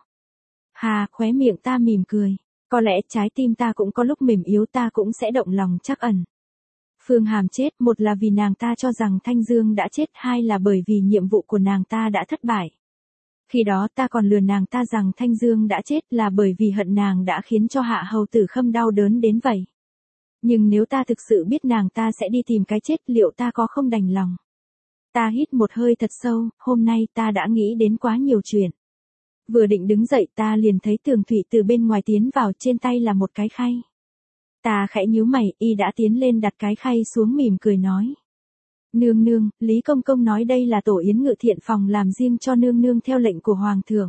Hà, khóe miệng ta mỉm cười. Có lẽ trái tim ta cũng có lúc mềm yếu, ta cũng sẽ động lòng trắc ẩn. Phương Hàm chết, một là vì nàng ta cho rằng Thanh Dương đã chết, hai là bởi vì nhiệm vụ của nàng ta đã thất bại. Khi đó ta còn lừa nàng ta rằng Thanh Dương đã chết là bởi vì hận nàng đã khiến cho Hạ hầu tử Khâm đau đớn đến vậy. Nhưng nếu ta thực sự biết nàng ta sẽ đi tìm cái chết, liệu ta có không đành lòng? Ta hít một hơi thật sâu, hôm nay ta đã nghĩ đến quá nhiều chuyện. Vừa định đứng dậy ta liền thấy Tường Thụy từ bên ngoài tiến vào, trên tay là một cái khay. Ta khẽ nhíu mày, y đã tiến lên đặt cái khay xuống mỉm cười nói. Nương nương, Lý Công Công nói đây là tổ yến ngự thiện phòng làm riêng cho nương nương theo lệnh của Hoàng thượng.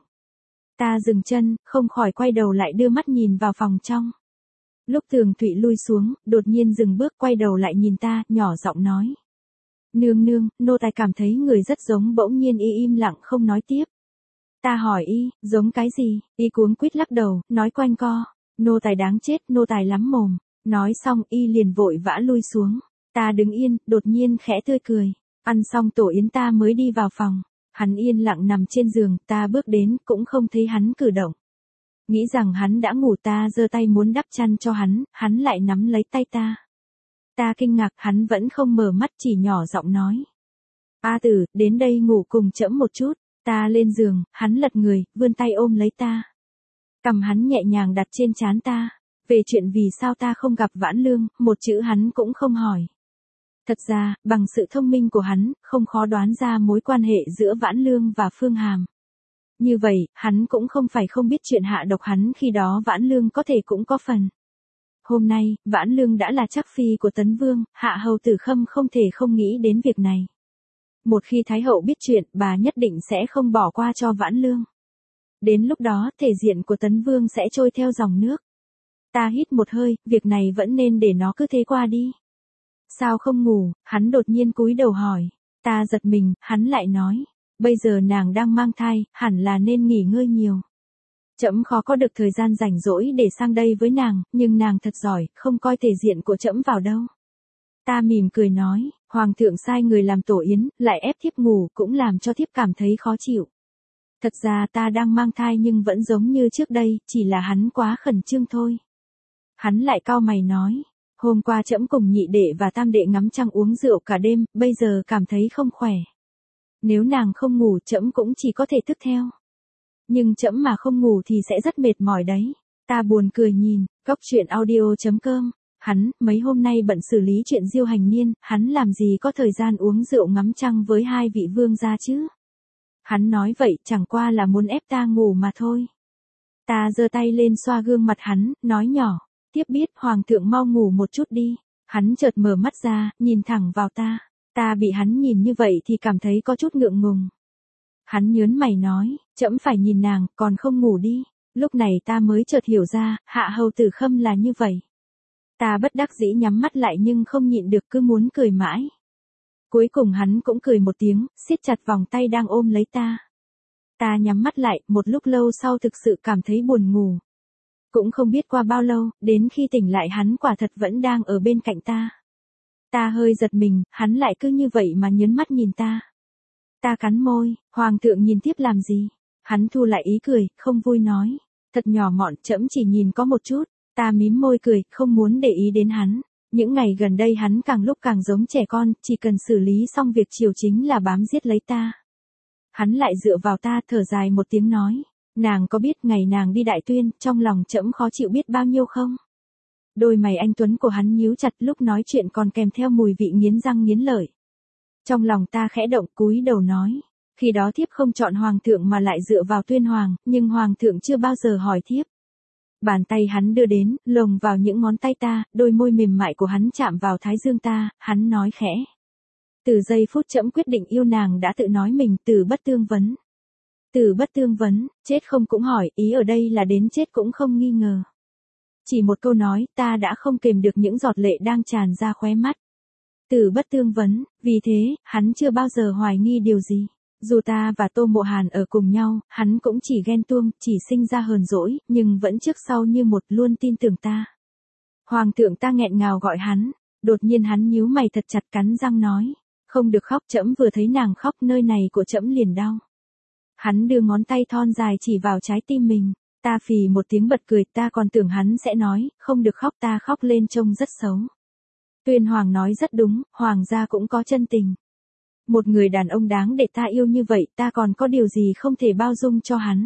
Ta dừng chân, không khỏi quay đầu lại đưa mắt nhìn vào phòng trong. Lúc Tường Thụy lui xuống, đột nhiên dừng bước quay đầu lại nhìn ta, nhỏ giọng nói. Nương nương, nô tài cảm thấy người rất giống, bỗng nhiên y im lặng không nói tiếp. Ta hỏi y, giống cái gì? Y cuống quýt lắc đầu, nói quanh co. Nô tài đáng chết, nô tài lắm mồm. Nói xong y liền vội vã lui xuống. Ta đứng yên, đột nhiên khẽ tươi cười. Ăn xong tổ yến ta mới đi vào phòng. Hắn yên lặng nằm trên giường, ta bước đến, cũng không thấy hắn cử động. Nghĩ rằng hắn đã ngủ, ta giơ tay muốn đắp chăn cho hắn, hắn lại nắm lấy tay ta. Ta kinh ngạc, hắn vẫn không mở mắt, chỉ nhỏ giọng nói. A Tử, đến đây ngủ cùng trẫm một chút. Ta lên giường, hắn lật người, vươn tay ôm lấy ta. Cầm hắn nhẹ nhàng đặt trên trán ta. Về chuyện vì sao ta không gặp Vãn Lương, một chữ hắn cũng không hỏi. Thật ra, bằng sự thông minh của hắn, không khó đoán ra mối quan hệ giữa Vãn Lương và Phương Hàm. Như vậy, hắn cũng không phải không biết chuyện hạ độc hắn khi đó Vãn Lương có thể cũng có phần. Hôm nay, Vãn Lương đã là trắc phi của Tấn Vương, Hạ hầu tử Khâm không thể không nghĩ đến việc này. Một khi Thái hậu biết chuyện, bà nhất định sẽ không bỏ qua cho Vãn Lương. Đến lúc đó, thể diện của Tấn Vương sẽ trôi theo dòng nước. Ta hít một hơi, việc này vẫn nên để nó cứ thế qua đi. Sao không ngủ? Hắn đột nhiên cúi đầu hỏi. Ta giật mình, hắn lại nói. Bây giờ nàng đang mang thai, hẳn là nên nghỉ ngơi nhiều. Trẫm khó có được thời gian rảnh rỗi để sang đây với nàng, nhưng nàng thật giỏi, không coi thể diện của trẫm vào đâu. Ta mỉm cười nói, Hoàng thượng sai người làm tổ yến, lại ép thiếp ngủ, cũng làm cho thiếp cảm thấy khó chịu. Thật ra ta đang mang thai nhưng vẫn giống như trước đây, chỉ là hắn quá khẩn trương thôi. Hắn lại cau mày nói, hôm qua trẫm cùng nhị đệ và tam đệ ngắm trăng uống rượu cả đêm, bây giờ cảm thấy không khỏe. Nếu nàng không ngủ trẫm cũng chỉ có thể thức theo. Nhưng trẫm mà không ngủ thì sẽ rất mệt mỏi đấy. Ta buồn cười nhìn, cốc truyện audio chấm com. Hắn, mấy hôm nay bận xử lý chuyện diêu hành niên, hắn làm gì có thời gian uống rượu ngắm trăng với hai vị vương gia chứ. Hắn nói vậy chẳng qua là muốn ép ta ngủ mà thôi. Ta giơ tay lên xoa gương mặt hắn, nói nhỏ, tiếp biết Hoàng thượng mau ngủ một chút đi. Hắn chợt mở mắt ra, nhìn thẳng vào ta. Ta bị hắn nhìn như vậy thì cảm thấy có chút ngượng ngùng. Hắn nhớn mày nói, trẫm phải nhìn nàng, còn không ngủ đi. Lúc này ta mới chợt hiểu ra, Hạ Hầu Tử Khâm là như vậy. Ta bất đắc dĩ nhắm mắt lại nhưng không nhịn được cứ muốn cười mãi. Cuối cùng hắn cũng cười một tiếng, siết chặt vòng tay đang ôm lấy ta. Ta nhắm mắt lại, một lúc lâu sau thực sự cảm thấy buồn ngủ. Cũng không biết qua bao lâu, đến khi tỉnh lại hắn quả thật vẫn đang ở bên cạnh ta. Ta hơi giật mình, hắn lại cứ như vậy mà nhớn mắt nhìn ta. Ta cắn môi, hoàng thượng nhìn tiếp làm gì? Hắn thu lại ý cười, không vui nói. Thật nhỏ mọn, trẫm chỉ nhìn có một chút. Ta mím môi cười, không muốn để ý đến hắn. Những ngày gần đây hắn càng lúc càng giống trẻ con, chỉ cần xử lý xong việc chiều chính là bám giết lấy ta. Hắn lại dựa vào ta thở dài một tiếng nói. Nàng có biết ngày nàng đi Đại Tuyên, trong lòng trẫm khó chịu biết bao nhiêu không? Đôi mày anh tuấn của hắn nhíu chặt, lúc nói chuyện còn kèm theo mùi vị nghiến răng nghiến lợi. Trong lòng ta khẽ động, cúi đầu nói. Khi đó thiếp không chọn hoàng thượng mà lại dựa vào Tuyên hoàng, nhưng hoàng thượng chưa bao giờ hỏi thiếp. Bàn tay hắn đưa đến, lồng vào những ngón tay ta, đôi môi mềm mại của hắn chạm vào thái dương ta, hắn nói khẽ. Từ giây phút trẫm quyết định yêu nàng đã tự nói mình từ bất tương vấn. Từ bất tương vấn, chết không cũng hỏi, ý ở đây là đến chết cũng không nghi ngờ. Chỉ một câu nói, ta đã không kềm được những giọt lệ đang tràn ra khóe mắt. Từ bất tương vấn, vì thế, hắn chưa bao giờ hoài nghi điều gì. Dù ta và Tô Mộ Hàn ở cùng nhau, hắn cũng chỉ ghen tuông, chỉ sinh ra hờn dỗi, nhưng vẫn trước sau như một luôn tin tưởng ta. Hoàng thượng ta nghẹn ngào gọi hắn, đột nhiên hắn nhíu mày thật chặt cắn răng nói. Không được khóc, trẫm vừa thấy nàng khóc nơi này của trẫm liền đau. Hắn đưa ngón tay thon dài chỉ vào trái tim mình, ta phì một tiếng bật cười, ta còn tưởng hắn sẽ nói, không được khóc, ta khóc lên trông rất xấu. Tuyên Hoàng nói rất đúng, Hoàng gia cũng có chân tình. Một người đàn ông đáng để ta yêu như vậy, ta còn có điều gì không thể bao dung cho hắn.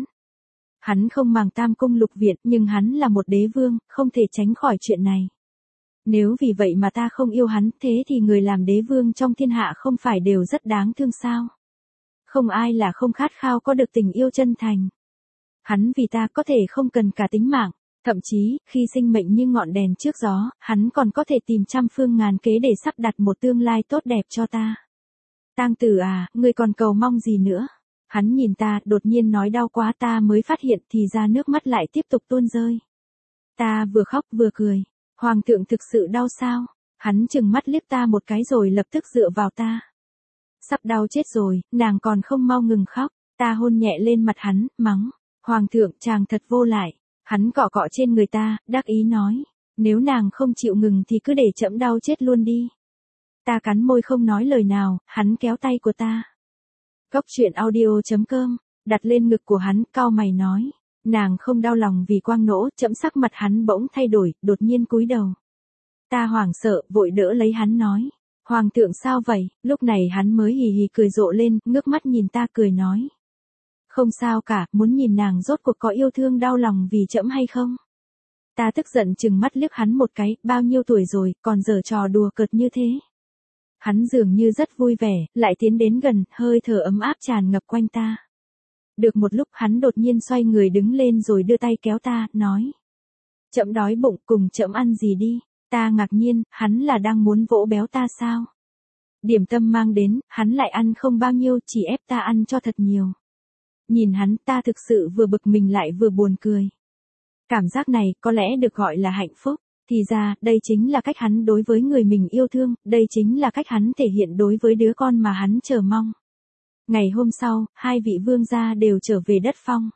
Hắn không màng tam cung lục viện, nhưng hắn là một đế vương, không thể tránh khỏi chuyện này. Nếu vì vậy mà ta không yêu hắn, thế thì người làm đế vương trong thiên hạ không phải đều rất đáng thương sao? Không ai là không khát khao có được tình yêu chân thành. Hắn vì ta có thể không cần cả tính mạng, thậm chí, khi sinh mệnh như ngọn đèn trước gió, hắn còn có thể tìm trăm phương ngàn kế để sắp đặt một tương lai tốt đẹp cho ta. Tang Tử à, ngươi còn cầu mong gì nữa? Hắn nhìn ta, đột nhiên nói đau quá, ta mới phát hiện thì ra nước mắt lại tiếp tục tuôn rơi. Ta vừa khóc vừa cười. Hoàng thượng thực sự đau sao? Hắn trừng mắt liếc ta một cái rồi lập tức dựa vào ta. Sắp đau chết rồi, nàng còn không mau ngừng khóc. Ta hôn nhẹ lên mặt hắn, mắng. Hoàng thượng, chàng thật vô lại. Hắn cọ cọ trên người ta, đắc ý nói. Nếu nàng không chịu ngừng thì cứ để trẫm đau chết luôn đi. Ta cắn môi không nói lời nào, hắn kéo tay của ta. Cốc truyện audio chấm com, đặt lên ngực của hắn, cau mày nói. Nàng không đau lòng vì quang nỗ, trẫm sắc mặt hắn bỗng thay đổi, đột nhiên cúi đầu. Ta hoảng sợ, vội đỡ lấy hắn nói. Hoàng thượng sao vậy? Lúc này hắn mới hì hì cười rộ lên, ngước mắt nhìn ta cười nói. Không sao cả, muốn nhìn nàng rốt cuộc có yêu thương đau lòng vì trẫm hay không? Ta tức giận chừng mắt liếc hắn một cái, bao nhiêu tuổi rồi, còn giở trò đùa cợt như thế. Hắn dường như rất vui vẻ, lại tiến đến gần, hơi thở ấm áp tràn ngập quanh ta. Được một lúc hắn đột nhiên xoay người đứng lên rồi đưa tay kéo ta, nói. Trẫm đói bụng, cùng trẫm ăn gì đi. Ta ngạc nhiên, hắn là đang muốn vỗ béo ta sao? Điểm tâm mang đến, hắn lại ăn không bao nhiêu, chỉ ép ta ăn cho thật nhiều. Nhìn hắn, ta thực sự vừa bực mình lại vừa buồn cười. Cảm giác này có lẽ được gọi là hạnh phúc. Thì ra, đây chính là cách hắn đối với người mình yêu thương, đây chính là cách hắn thể hiện đối với đứa con mà hắn chờ mong. Ngày hôm sau, hai vị vương gia đều trở về đất Phong.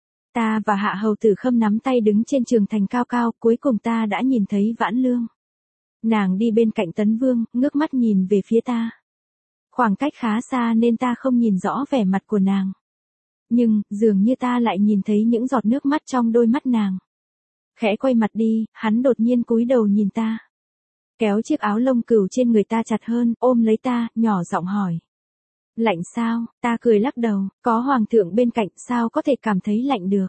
Ta và Hạ Hầu Tử Khâm nắm tay đứng trên trường thành cao cao, cuối cùng ta đã nhìn thấy Vãn Lương. Nàng đi bên cạnh Tấn Vương, ngước mắt nhìn về phía ta. Khoảng cách khá xa nên ta không nhìn rõ vẻ mặt của nàng. Nhưng, dường như ta lại nhìn thấy những giọt nước mắt trong đôi mắt nàng. Khẽ quay mặt đi, hắn đột nhiên cúi đầu nhìn ta. Kéo chiếc áo lông cừu trên người ta chặt hơn, ôm lấy ta, nhỏ giọng hỏi. Lạnh sao? Ta cười lắc đầu, có hoàng thượng bên cạnh sao có thể cảm thấy lạnh được.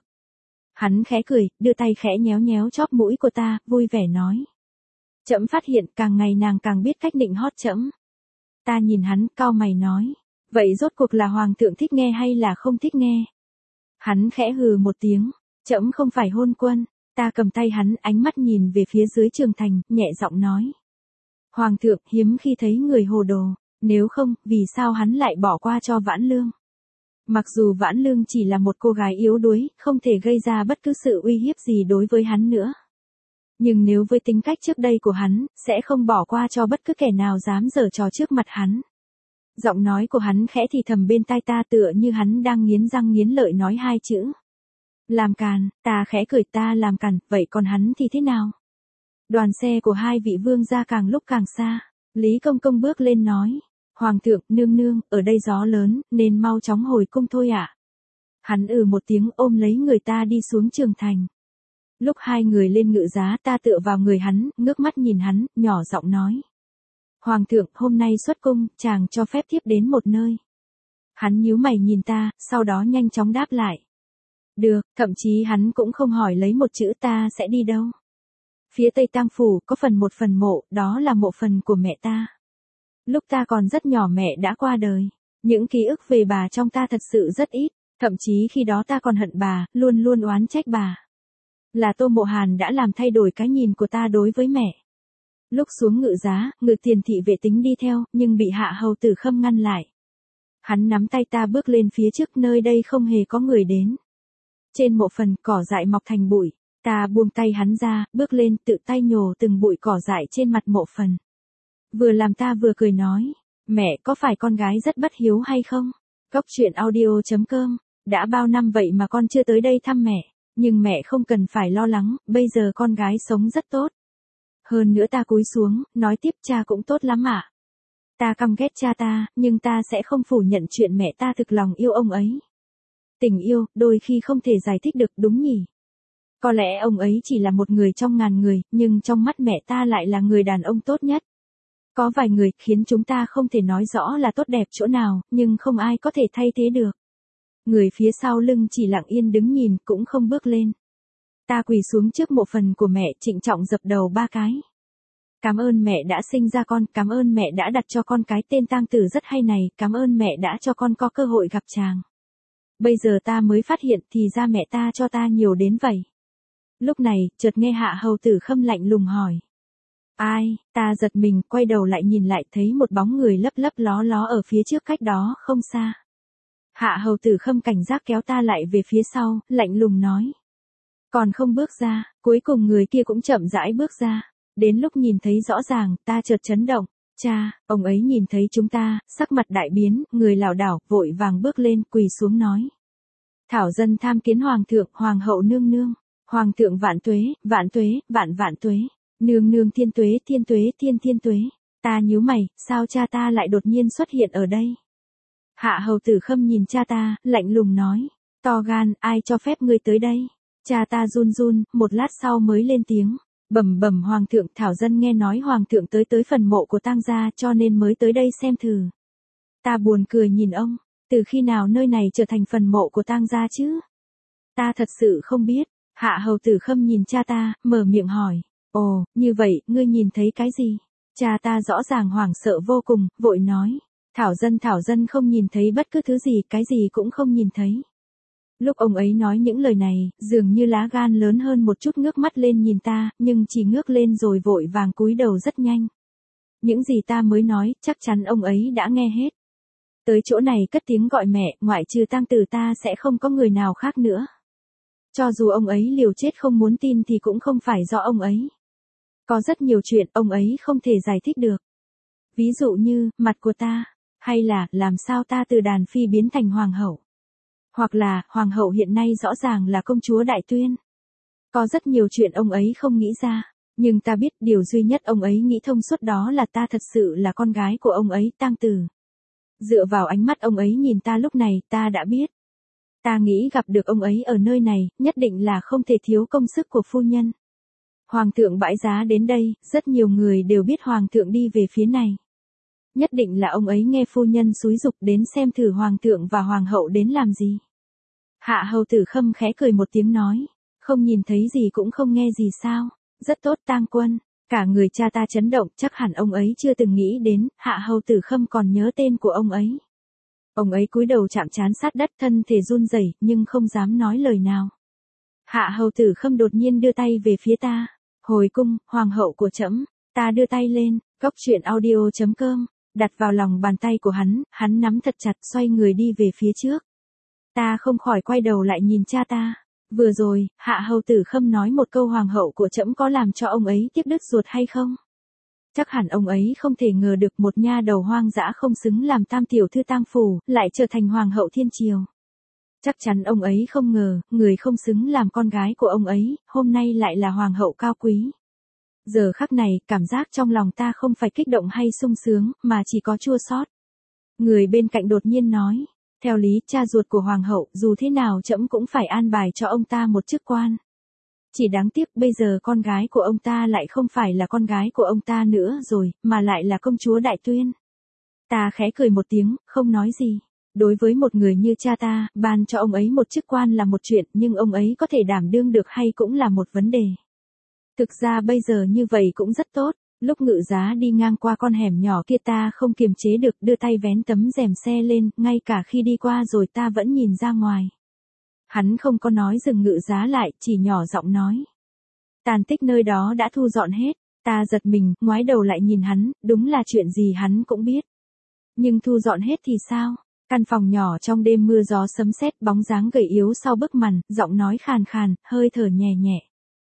Hắn khẽ cười, đưa tay khẽ nhéo nhéo chóp mũi của ta, vui vẻ nói. Trẫm phát hiện càng ngày nàng càng biết cách nịnh hót trẫm. Ta nhìn hắn, cau mày nói. Vậy rốt cuộc là hoàng thượng thích nghe hay là không thích nghe? Hắn khẽ hừ một tiếng. Trẫm không phải hôn quân. Ta cầm tay hắn, ánh mắt nhìn về phía dưới trường thành, nhẹ giọng nói. Hoàng thượng hiếm khi thấy người hồ đồ, nếu không, vì sao hắn lại bỏ qua cho Vãn Lương? Mặc dù Vãn Lương chỉ là một cô gái yếu đuối, không thể gây ra bất cứ sự uy hiếp gì đối với hắn nữa. Nhưng nếu với tính cách trước đây của hắn, sẽ không bỏ qua cho bất cứ kẻ nào dám giở trò trước mặt hắn. Giọng nói của hắn khẽ thì thầm bên tai ta tựa như hắn đang nghiến răng nghiến lợi nói hai chữ. Làm càn, ta khẽ cười ta làm càn, vậy còn hắn thì thế nào? Đoàn xe của hai vị vương gia càng lúc càng xa, Lý Công Công bước lên nói. Hoàng thượng, nương nương, ở đây gió lớn, nên mau chóng hồi cung thôi ạ. Hắn ừ một tiếng ôm lấy người ta đi xuống Trường Thành. Lúc hai người lên ngự giá ta tựa vào người hắn, ngước mắt nhìn hắn, nhỏ giọng nói. Hoàng thượng, hôm nay xuất cung, chàng cho phép tiếp đến một nơi. Hắn nhíu mày nhìn ta, sau đó nhanh chóng đáp lại. Được, thậm chí hắn cũng không hỏi lấy một chữ ta sẽ đi đâu. Phía Tây Tang Phủ, có phần một phần mộ, đó là mộ phần của mẹ ta. Lúc ta còn rất nhỏ mẹ đã qua đời. Những ký ức về bà trong ta thật sự rất ít, thậm chí khi đó ta còn hận bà, luôn luôn oán trách bà. Là Tô Mộ Hàn đã làm thay đổi cái nhìn của ta đối với mẹ. Lúc xuống ngự giá, Ngự Tiền thị vệ tính đi theo, nhưng bị Hạ Hầu Tử Khâm ngăn lại. Hắn nắm tay ta bước lên phía trước, nơi đây không hề có người đến. Trên mộ phần, cỏ dại mọc thành bụi, ta buông tay hắn ra, bước lên, tự tay nhổ từng bụi cỏ dại trên mặt mộ phần. Vừa làm ta vừa cười nói, mẹ có phải con gái rất bất hiếu hay không? Cốc truyện audio chấm com, đã bao năm vậy mà con chưa tới đây thăm mẹ, nhưng mẹ không cần phải lo lắng, bây giờ con gái sống rất tốt. Hơn nữa ta cúi xuống, nói tiếp cha cũng tốt lắm ạ. Ta căm ghét cha ta, nhưng ta sẽ không phủ nhận chuyện mẹ ta thực lòng yêu ông ấy. Tình yêu, đôi khi không thể giải thích được đúng nhỉ? Có lẽ ông ấy chỉ là một người trong ngàn người, nhưng trong mắt mẹ ta lại là người đàn ông tốt nhất. Có vài người khiến chúng ta không thể nói rõ là tốt đẹp chỗ nào, nhưng không ai có thể thay thế được. Người phía sau lưng chỉ lặng yên đứng nhìn, cũng không bước lên. Ta quỳ xuống trước mộ phần của mẹ, trịnh trọng dập đầu ba cái. Cảm ơn mẹ đã sinh ra con, cảm ơn mẹ đã đặt cho con cái tên Tang Tử rất hay này, cảm ơn mẹ đã cho con có cơ hội gặp chàng. Bây giờ ta mới phát hiện thì ra mẹ ta cho ta nhiều đến vậy. Lúc này, chợt nghe Hạ Hầu Tử Khâm lạnh lùng hỏi. Ai, ta giật mình, quay đầu lại nhìn lại thấy một bóng người lấp lấp ló ló ở phía trước cách đó không xa. Hạ Hầu Tử Khâm cảnh giác kéo ta lại về phía sau, lạnh lùng nói. Còn không bước ra, cuối cùng người kia cũng chậm rãi bước ra. Đến lúc nhìn thấy rõ ràng, ta chợt chấn động. Cha, ông ấy nhìn thấy chúng ta, sắc mặt đại biến, người lảo đảo, vội vàng bước lên, quỳ xuống nói. Thảo dân tham kiến Hoàng thượng, Hoàng hậu nương nương. Hoàng thượng vạn tuế, vạn tuế, vạn vạn tuế. Nương nương thiên tuế, thiên tuế, thiên thiên tuế. Ta nhíu mày, sao cha ta lại đột nhiên xuất hiện ở đây? Hạ Hầu Tử Khâm nhìn cha ta, lạnh lùng nói. To gan, ai cho phép ngươi tới đây? Cha ta run run, một lát sau mới lên tiếng. Bẩm bẩm Hoàng thượng, Thảo dân nghe nói Hoàng thượng tới tới phần mộ của Tang gia cho nên mới tới đây xem thử. Ta buồn cười nhìn ông, từ khi nào nơi này trở thành phần mộ của Tang gia chứ? Ta thật sự không biết. Hạ Hầu Tử Khâm nhìn cha ta, mở miệng hỏi. Ồ, như vậy, ngươi nhìn thấy cái gì? Cha ta rõ ràng hoảng sợ vô cùng, vội nói. Thảo dân Thảo dân không nhìn thấy bất cứ thứ gì, cái gì cũng không nhìn thấy. Lúc ông ấy nói những lời này, dường như lá gan lớn hơn một chút ngước mắt lên nhìn ta, nhưng chỉ ngước lên rồi vội vàng cúi đầu rất nhanh. Những gì ta mới nói, chắc chắn ông ấy đã nghe hết. Tới chỗ này cất tiếng gọi mẹ, ngoại trừ Tang Tử ta sẽ không có người nào khác nữa. Cho dù ông ấy liều chết không muốn tin thì cũng không phải do ông ấy. Có rất nhiều chuyện ông ấy không thể giải thích được. Ví dụ như, mặt của ta, hay là, làm sao ta từ đàn phi biến thành hoàng hậu. Hoặc là, hoàng hậu hiện nay rõ ràng là công chúa Đại Tuyên. Có rất nhiều chuyện ông ấy không nghĩ ra, nhưng ta biết điều duy nhất ông ấy nghĩ thông suốt đó là ta thật sự là con gái của ông ấy, Tang Tử. Dựa vào ánh mắt ông ấy nhìn ta lúc này, ta đã biết. Ta nghĩ gặp được ông ấy ở nơi này, nhất định là không thể thiếu công sức của phu nhân. Hoàng thượng bãi giá đến đây, rất nhiều người đều biết Hoàng thượng đi về phía này. Nhất định là ông ấy nghe phu nhân xúi giục đến xem thử Hoàng thượng và Hoàng hậu đến làm gì. Hạ Hầu Tử Khâm khẽ cười một tiếng nói, không nhìn thấy gì cũng không nghe gì sao, rất tốt Tang quân. Cả người cha ta chấn động, chắc hẳn ông ấy chưa từng nghĩ đến, Hạ Hầu Tử Khâm còn nhớ tên của ông ấy. Ông ấy cúi đầu chạm trán sát đất, thân thể run rẩy, nhưng không dám nói lời nào. Hạ Hầu Tử Khâm đột nhiên đưa tay về phía ta. Hồi cung, hoàng hậu của trẫm. Ta đưa tay lên, Cóc truyện audio chấm com, đặt vào lòng bàn tay của hắn, hắn nắm thật chặt xoay người đi về phía trước. Ta không khỏi quay đầu lại nhìn cha ta. Vừa rồi, Hạ Hầu Tử Khâm nói một câu hoàng hậu của trẫm có làm cho ông ấy tiếc đứt ruột hay không? Chắc hẳn ông ấy không thể ngờ được một nha đầu hoang dã không xứng làm tam tiểu thư tang phủ, lại trở thành hoàng hậu thiên triều. Chắc chắn ông ấy không ngờ, người không xứng làm con gái của ông ấy, hôm nay lại là hoàng hậu cao quý. Giờ khắc này, cảm giác trong lòng ta không phải kích động hay sung sướng, mà chỉ có chua xót. Người bên cạnh đột nhiên nói, theo lý cha ruột của hoàng hậu, dù thế nào trẫm cũng phải an bài cho ông ta một chức quan. Chỉ đáng tiếc bây giờ con gái của ông ta lại không phải là con gái của ông ta nữa rồi, mà lại là công chúa Đại Tuyên. Ta khẽ cười một tiếng, không nói gì. Đối với một người như cha ta, ban cho ông ấy một chức quan là một chuyện, nhưng ông ấy có thể đảm đương được hay cũng là một vấn đề. Thực ra bây giờ như vậy cũng rất tốt. Lúc Ngự Giá đi ngang qua con hẻm nhỏ kia ta không kiềm chế được đưa tay vén tấm rèm xe lên, ngay cả khi đi qua rồi ta vẫn nhìn ra ngoài. Hắn không có nói dừng Ngự Giá lại, chỉ nhỏ giọng nói. Tàn tích nơi đó đã thu dọn hết, ta giật mình, ngoái đầu lại nhìn hắn, đúng là chuyện gì hắn cũng biết. Nhưng thu dọn hết thì sao? Căn phòng nhỏ trong đêm mưa gió sấm sét, bóng dáng gầy yếu sau bức màn, giọng nói khàn khàn, hơi thở nhẹ nhẹ.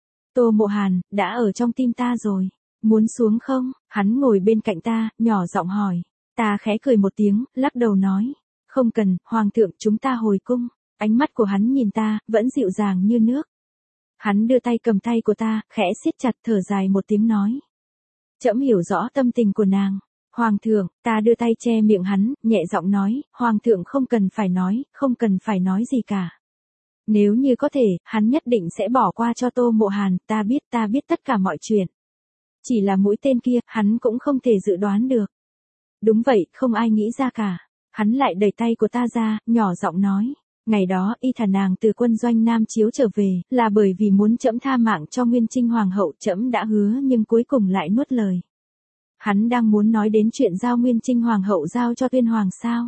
Tô Mộ Hàn, đã ở trong tim ta rồi. Muốn xuống không? Hắn ngồi bên cạnh ta, nhỏ giọng hỏi. Ta khẽ cười một tiếng, lắc đầu nói. Không cần, hoàng thượng chúng ta hồi cung. Ánh mắt của hắn nhìn ta, vẫn dịu dàng như nước. Hắn đưa tay cầm tay của ta, khẽ siết chặt thở dài một tiếng nói. Trẫm hiểu rõ tâm tình của nàng. Hoàng thượng, ta đưa tay che miệng hắn, nhẹ giọng nói, hoàng thượng không cần phải nói, không cần phải nói gì cả. Nếu như có thể, hắn nhất định sẽ bỏ qua cho Tô Mộ Hàn, ta biết ta biết tất cả mọi chuyện. Chỉ là mũi tên kia, hắn cũng không thể dự đoán được. Đúng vậy, không ai nghĩ ra cả. Hắn lại đẩy tay của ta ra, nhỏ giọng nói. Ngày đó, y thả nàng từ quân doanh Nam Chiếu trở về, là bởi vì muốn trẫm tha mạng cho Nguyên Trinh Hoàng hậu, trẫm đã hứa nhưng cuối cùng lại nuốt lời. Hắn đang muốn nói đến chuyện giao Nguyên Trinh Hoàng hậu giao cho Tuyên Hoàng sao?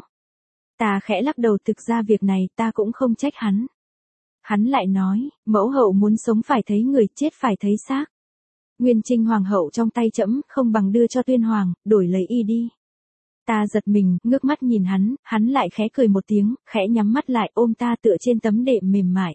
Ta khẽ lắc đầu, thực ra việc này ta cũng không trách hắn. Hắn lại nói, mẫu hậu muốn sống phải thấy người, chết phải thấy xác. Nguyên Trinh Hoàng hậu trong tay trẫm, không bằng đưa cho Tuyên Hoàng, đổi lấy y đi. Ta giật mình, ngước mắt nhìn hắn, hắn lại khẽ cười một tiếng, khẽ nhắm mắt lại ôm ta tựa trên tấm đệm mềm mại.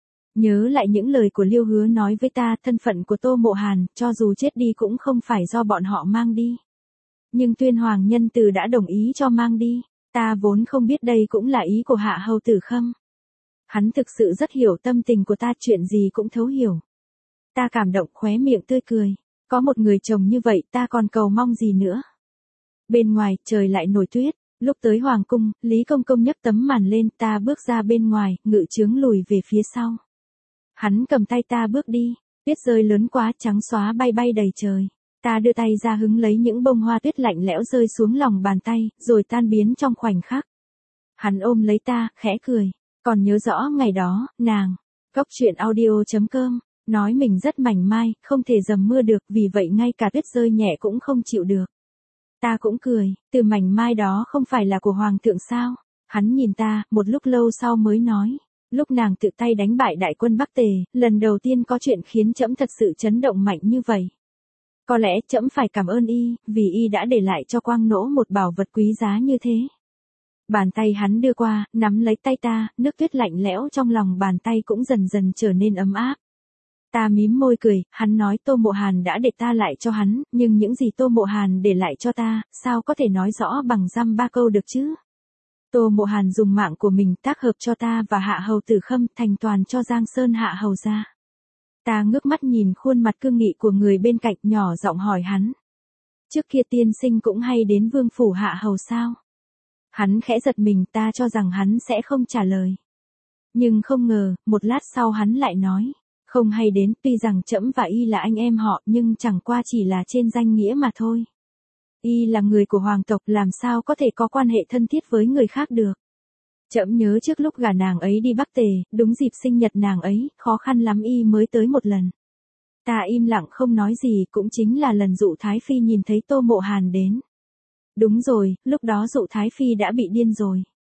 Nhớ lại những lời của Liêu Hứa nói với ta, thân phận của Tô Mộ Hàn, cho dù chết đi cũng không phải do bọn họ mang đi. Nhưng Tuyên Hoàng nhân từ đã đồng ý cho mang đi, ta vốn không biết đây cũng là ý của Hạ Hầu Tử Khâm. Hắn thực sự rất hiểu tâm tình của ta, chuyện gì cũng thấu hiểu. Ta cảm động, khóe miệng tươi cười. Có một người chồng như vậy ta còn cầu mong gì nữa. Bên ngoài, trời lại nổi tuyết. Lúc tới Hoàng cung, Lý Công Công nhấc tấm màn lên, ta bước ra bên ngoài, Ngự Chướng lùi về phía sau. Hắn cầm tay ta bước đi. Tuyết rơi lớn quá, trắng xóa bay bay đầy trời. Ta đưa tay ra hứng lấy những bông hoa tuyết lạnh lẽo rơi xuống lòng bàn tay, rồi tan biến trong khoảnh khắc. Hắn ôm lấy ta, khẽ cười. Còn nhớ rõ ngày đó, nàng. Cóc truyện audio chấm com. Nói mình rất mảnh mai, không thể dầm mưa được, vì vậy ngay cả tuyết rơi nhẹ cũng không chịu được. Ta cũng cười, từ mảnh mai đó không phải là của hoàng thượng sao? Hắn nhìn ta, một lúc lâu sau mới nói. Lúc nàng tự tay đánh bại đại quân Bắc Tề, lần đầu tiên có chuyện khiến trẫm thật sự chấn động mạnh như vậy. Có lẽ trẫm phải cảm ơn y, vì y đã để lại cho Quang Nỗ một bảo vật quý giá như thế. Bàn tay hắn đưa qua, nắm lấy tay ta, nước tuyết lạnh lẽo trong lòng bàn tay cũng dần dần trở nên ấm áp. Ta mím môi cười, hắn nói Tô Mộ Hàn đã để ta lại cho hắn, nhưng những gì Tô Mộ Hàn để lại cho ta, sao có thể nói rõ bằng dăm ba câu được chứ? Tô Mộ Hàn dùng mạng của mình tác hợp cho ta và Hạ Hầu Tử Khâm, thành toàn cho Giang Sơn Hạ Hầu gia. Ta ngước mắt nhìn khuôn mặt cương nghị của người bên cạnh, nhỏ giọng hỏi hắn. Trước kia tiên sinh cũng hay đến vương phủ Hạ Hầu sao? Hắn khẽ giật mình, ta cho rằng hắn sẽ không trả lời. Nhưng không ngờ, một lát sau hắn lại nói. Không hay đến, tuy rằng trẫm và y là anh em họ, nhưng chẳng qua chỉ là trên danh nghĩa mà thôi. Y là người của hoàng tộc, làm sao có thể có quan hệ thân thiết với người khác được. Trẫm nhớ trước lúc gả nàng ấy đi Bắc Tề, đúng dịp sinh nhật nàng ấy, khó khăn lắm y mới tới một lần. Ta im lặng không nói gì, cũng chính là lần Dụ Thái Phi nhìn thấy Tô Mộ Hàn đến. Đúng rồi, lúc đó Dụ Thái Phi đã bị điên rồi.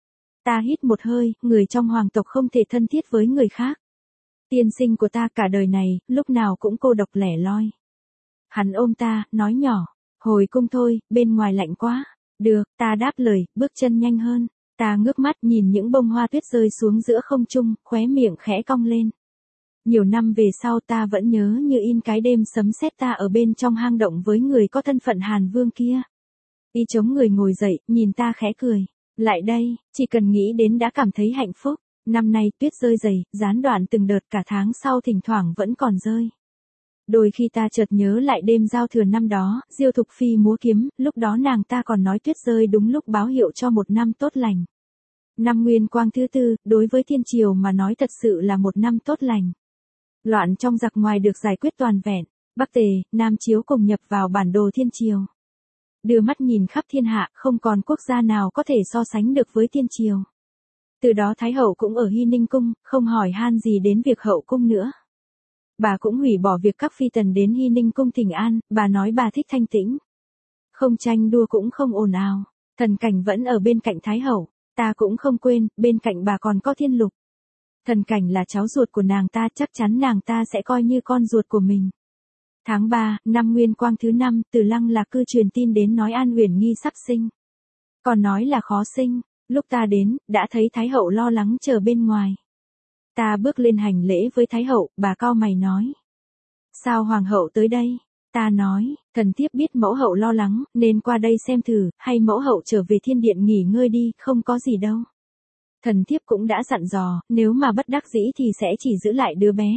Ta hít một hơi, người trong hoàng tộc không thể thân thiết với người khác. Tiên sinh của ta cả đời này, lúc nào cũng cô độc lẻ loi. Hắn ôm ta, nói nhỏ, Hồi cung thôi, bên ngoài lạnh quá. Được, ta đáp lời, bước chân nhanh hơn. Ta ngước mắt nhìn những bông hoa tuyết rơi xuống giữa không trung, khóe miệng khẽ cong lên. Nhiều năm về sau ta vẫn nhớ như in cái đêm sấm sét ta ở bên trong hang động với người có thân phận Hàn Vương kia. Y chống người ngồi dậy, nhìn ta khẽ cười. Lại đây, chỉ cần nghĩ đến đã cảm thấy hạnh phúc. Năm nay tuyết rơi dày, gián đoạn từng đợt cả tháng sau thỉnh thoảng vẫn còn rơi. Đôi khi ta chợt nhớ lại đêm giao thừa năm đó, Diêu Thục Phi múa kiếm, lúc đó nàng ta còn nói tuyết rơi đúng lúc báo hiệu cho một năm tốt lành. Năm Nguyên Quang thứ tư, đối với thiên triều mà nói thật sự là một năm tốt lành. Loạn trong giặc ngoài được giải quyết toàn vẹn, Bắc Tề, Nam Chiếu cùng nhập vào bản đồ thiên triều. Đưa mắt nhìn khắp thiên hạ, không còn quốc gia nào có thể so sánh được với thiên triều. Từ đó Thái hậu cũng ở Hy Ninh cung, không hỏi han gì đến việc hậu cung nữa. Bà cũng hủy bỏ việc các phi tần đến Hy Ninh cung thỉnh an, bà nói bà thích thanh tĩnh. Không tranh đua cũng không ồn ào, Thần Cảnh vẫn ở bên cạnh Thái hậu, ta cũng không quên, bên cạnh bà còn có Thiên Lục. Thần Cảnh là cháu ruột của nàng ta, chắc chắn nàng ta sẽ coi như con ruột của mình. Tháng ba, năm Nguyên Quang thứ năm, Từ Lăng Lạc Cư truyền tin đến nói An Uyển Nghi sắp sinh. Còn nói là khó sinh, lúc ta đến, đã thấy Thái hậu lo lắng chờ bên ngoài. Ta bước lên hành lễ với Thái hậu, bà cau mày nói. Sao Hoàng hậu tới đây? Ta nói, thần thiếp biết mẫu hậu lo lắng, nên qua đây xem thử, hay mẫu hậu trở về thiên điện nghỉ ngơi đi, không có gì đâu. Thần thiếp cũng đã dặn dò, nếu mà bất đắc dĩ thì sẽ chỉ giữ lại đứa bé.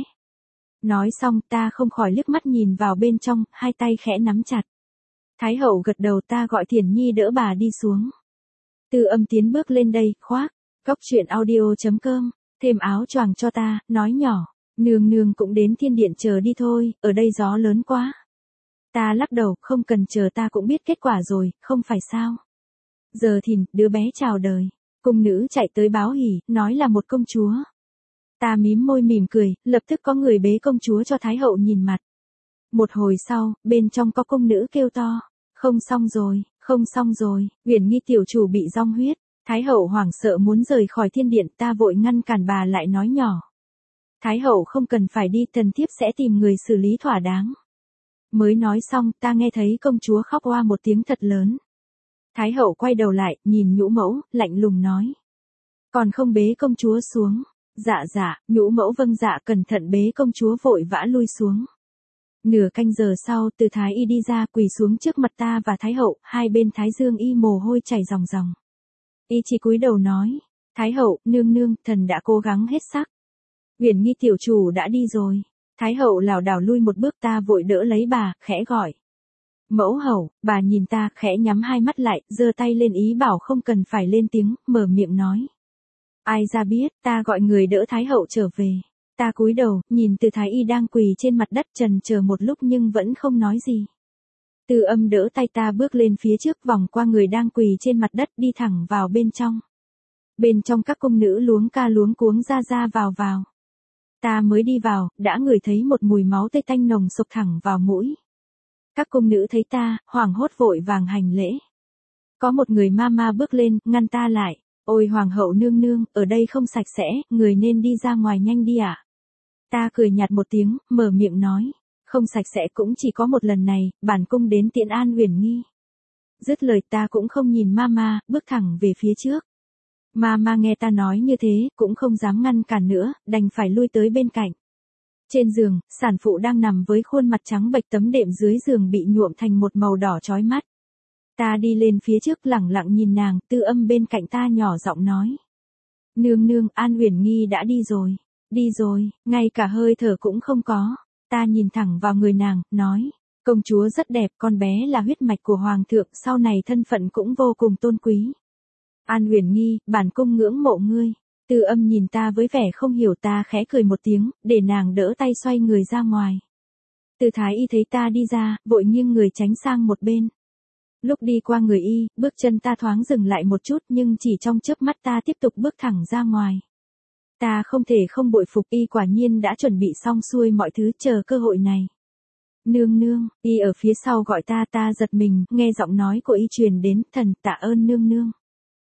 Nói xong ta không khỏi liếc mắt nhìn vào bên trong, hai tay khẽ nắm chặt. Thái hậu gật đầu, ta gọi Thiển Nhi đỡ bà đi xuống. Tư Âm tiến bước lên đây, khoác, cốc truyện audio chấm com, thêm áo choàng cho ta, nói nhỏ, nương nương cũng đến thiên điện chờ đi thôi, ở đây gió lớn quá. Ta lắc đầu, không cần chờ, ta cũng biết kết quả rồi, không phải sao. Giờ Thìn, đứa bé chào đời. Cung nữ chạy tới báo hỉ, nói là một công chúa. Ta mím môi mỉm cười, lập tức có người bế công chúa cho Thái hậu nhìn mặt. Một hồi sau, bên trong có công nữ kêu to. Không xong rồi, không xong rồi, Uyển Nghi tiểu chủ bị rong huyết. Thái hậu hoảng sợ muốn rời khỏi thiên điện, ta vội ngăn cản bà lại nói nhỏ. Thái hậu không cần phải đi, thần thiếp sẽ tìm người xử lý thỏa đáng. Mới nói xong, ta nghe thấy công chúa khóc oa một tiếng thật lớn. Thái hậu quay đầu lại, nhìn Nhũ mẫu, lạnh lùng nói. Còn không bế công chúa xuống. Dạ dạ, Nhũ mẫu vâng dạ, cẩn thận bế công chúa vội vã lui xuống. Nửa canh giờ sau, Từ Thái y đi ra, quỳ xuống trước mặt ta và Thái hậu, hai bên thái dương y mồ hôi chảy ròng ròng. Y chỉ cúi đầu nói. Thái hậu, nương nương, thần đã cố gắng hết sức. Uyển Nghi tiểu chủ đã đi rồi. Thái hậu lảo đảo lui một bước, ta vội đỡ lấy bà, khẽ gọi. Mẫu hậu, bà nhìn ta, khẽ nhắm hai mắt lại, giơ tay lên ý bảo không cần phải lên tiếng, mở miệng nói. Ai ra biết, ta gọi người đỡ Thái hậu trở về. Ta cúi đầu, nhìn Từ Thái y đang quỳ trên mặt đất, trần chờ một lúc nhưng vẫn không nói gì. Từ Âm đỡ tay ta bước lên phía trước, vòng qua người đang quỳ trên mặt đất, đi thẳng vào bên trong. Bên trong các cung nữ luống ca luống cuống ra ra vào vào. Ta mới đi vào, đã ngửi thấy một mùi máu tươi tanh nồng sộc thẳng vào mũi. Các cung nữ thấy ta, hoảng hốt vội vàng hành lễ. Có một người ma ma bước lên, ngăn ta lại. Ôi hoàng hậu nương nương, ở đây không sạch sẽ, người nên đi ra ngoài nhanh đi ạ. À? Ta cười nhạt một tiếng, mở miệng nói. Không sạch sẽ cũng chỉ có một lần này, bản cung đến tiễn An Uyển Nghi. Dứt lời ta cũng không nhìn ma ma, bước thẳng về phía trước. Ma ma nghe ta nói như thế, cũng không dám ngăn cản nữa, đành phải lui tới bên cạnh. Trên giường, sản phụ đang nằm với khuôn mặt trắng bệch, tấm đệm dưới giường bị nhuộm thành một màu đỏ chói mắt. Ta đi lên phía trước lẳng lặng nhìn nàng, Tư Âm bên cạnh ta nhỏ giọng nói. Nương nương, An Uyển Nghi đã đi rồi, đi rồi, ngay cả hơi thở cũng không có. Ta nhìn thẳng vào người nàng, nói. Công chúa rất đẹp, con bé là huyết mạch của hoàng thượng, sau này thân phận cũng vô cùng tôn quý. An Uyển Nghi, bản cung ngưỡng mộ ngươi. Tư Âm nhìn ta với vẻ không hiểu, ta khẽ cười một tiếng, để nàng đỡ tay xoay người ra ngoài. Từ Thái y thấy ta đi ra, vội nghiêng người tránh sang một bên. Lúc đi qua người y, bước chân ta thoáng dừng lại một chút, nhưng chỉ trong chớp mắt ta tiếp tục bước thẳng ra ngoài. Ta không thể không bội phục, y quả nhiên đã chuẩn bị xong xuôi mọi thứ, chờ cơ hội này. Nương nương, y ở phía sau gọi ta, ta giật mình, nghe giọng nói của y truyền đến, thần, tạ ơn nương nương.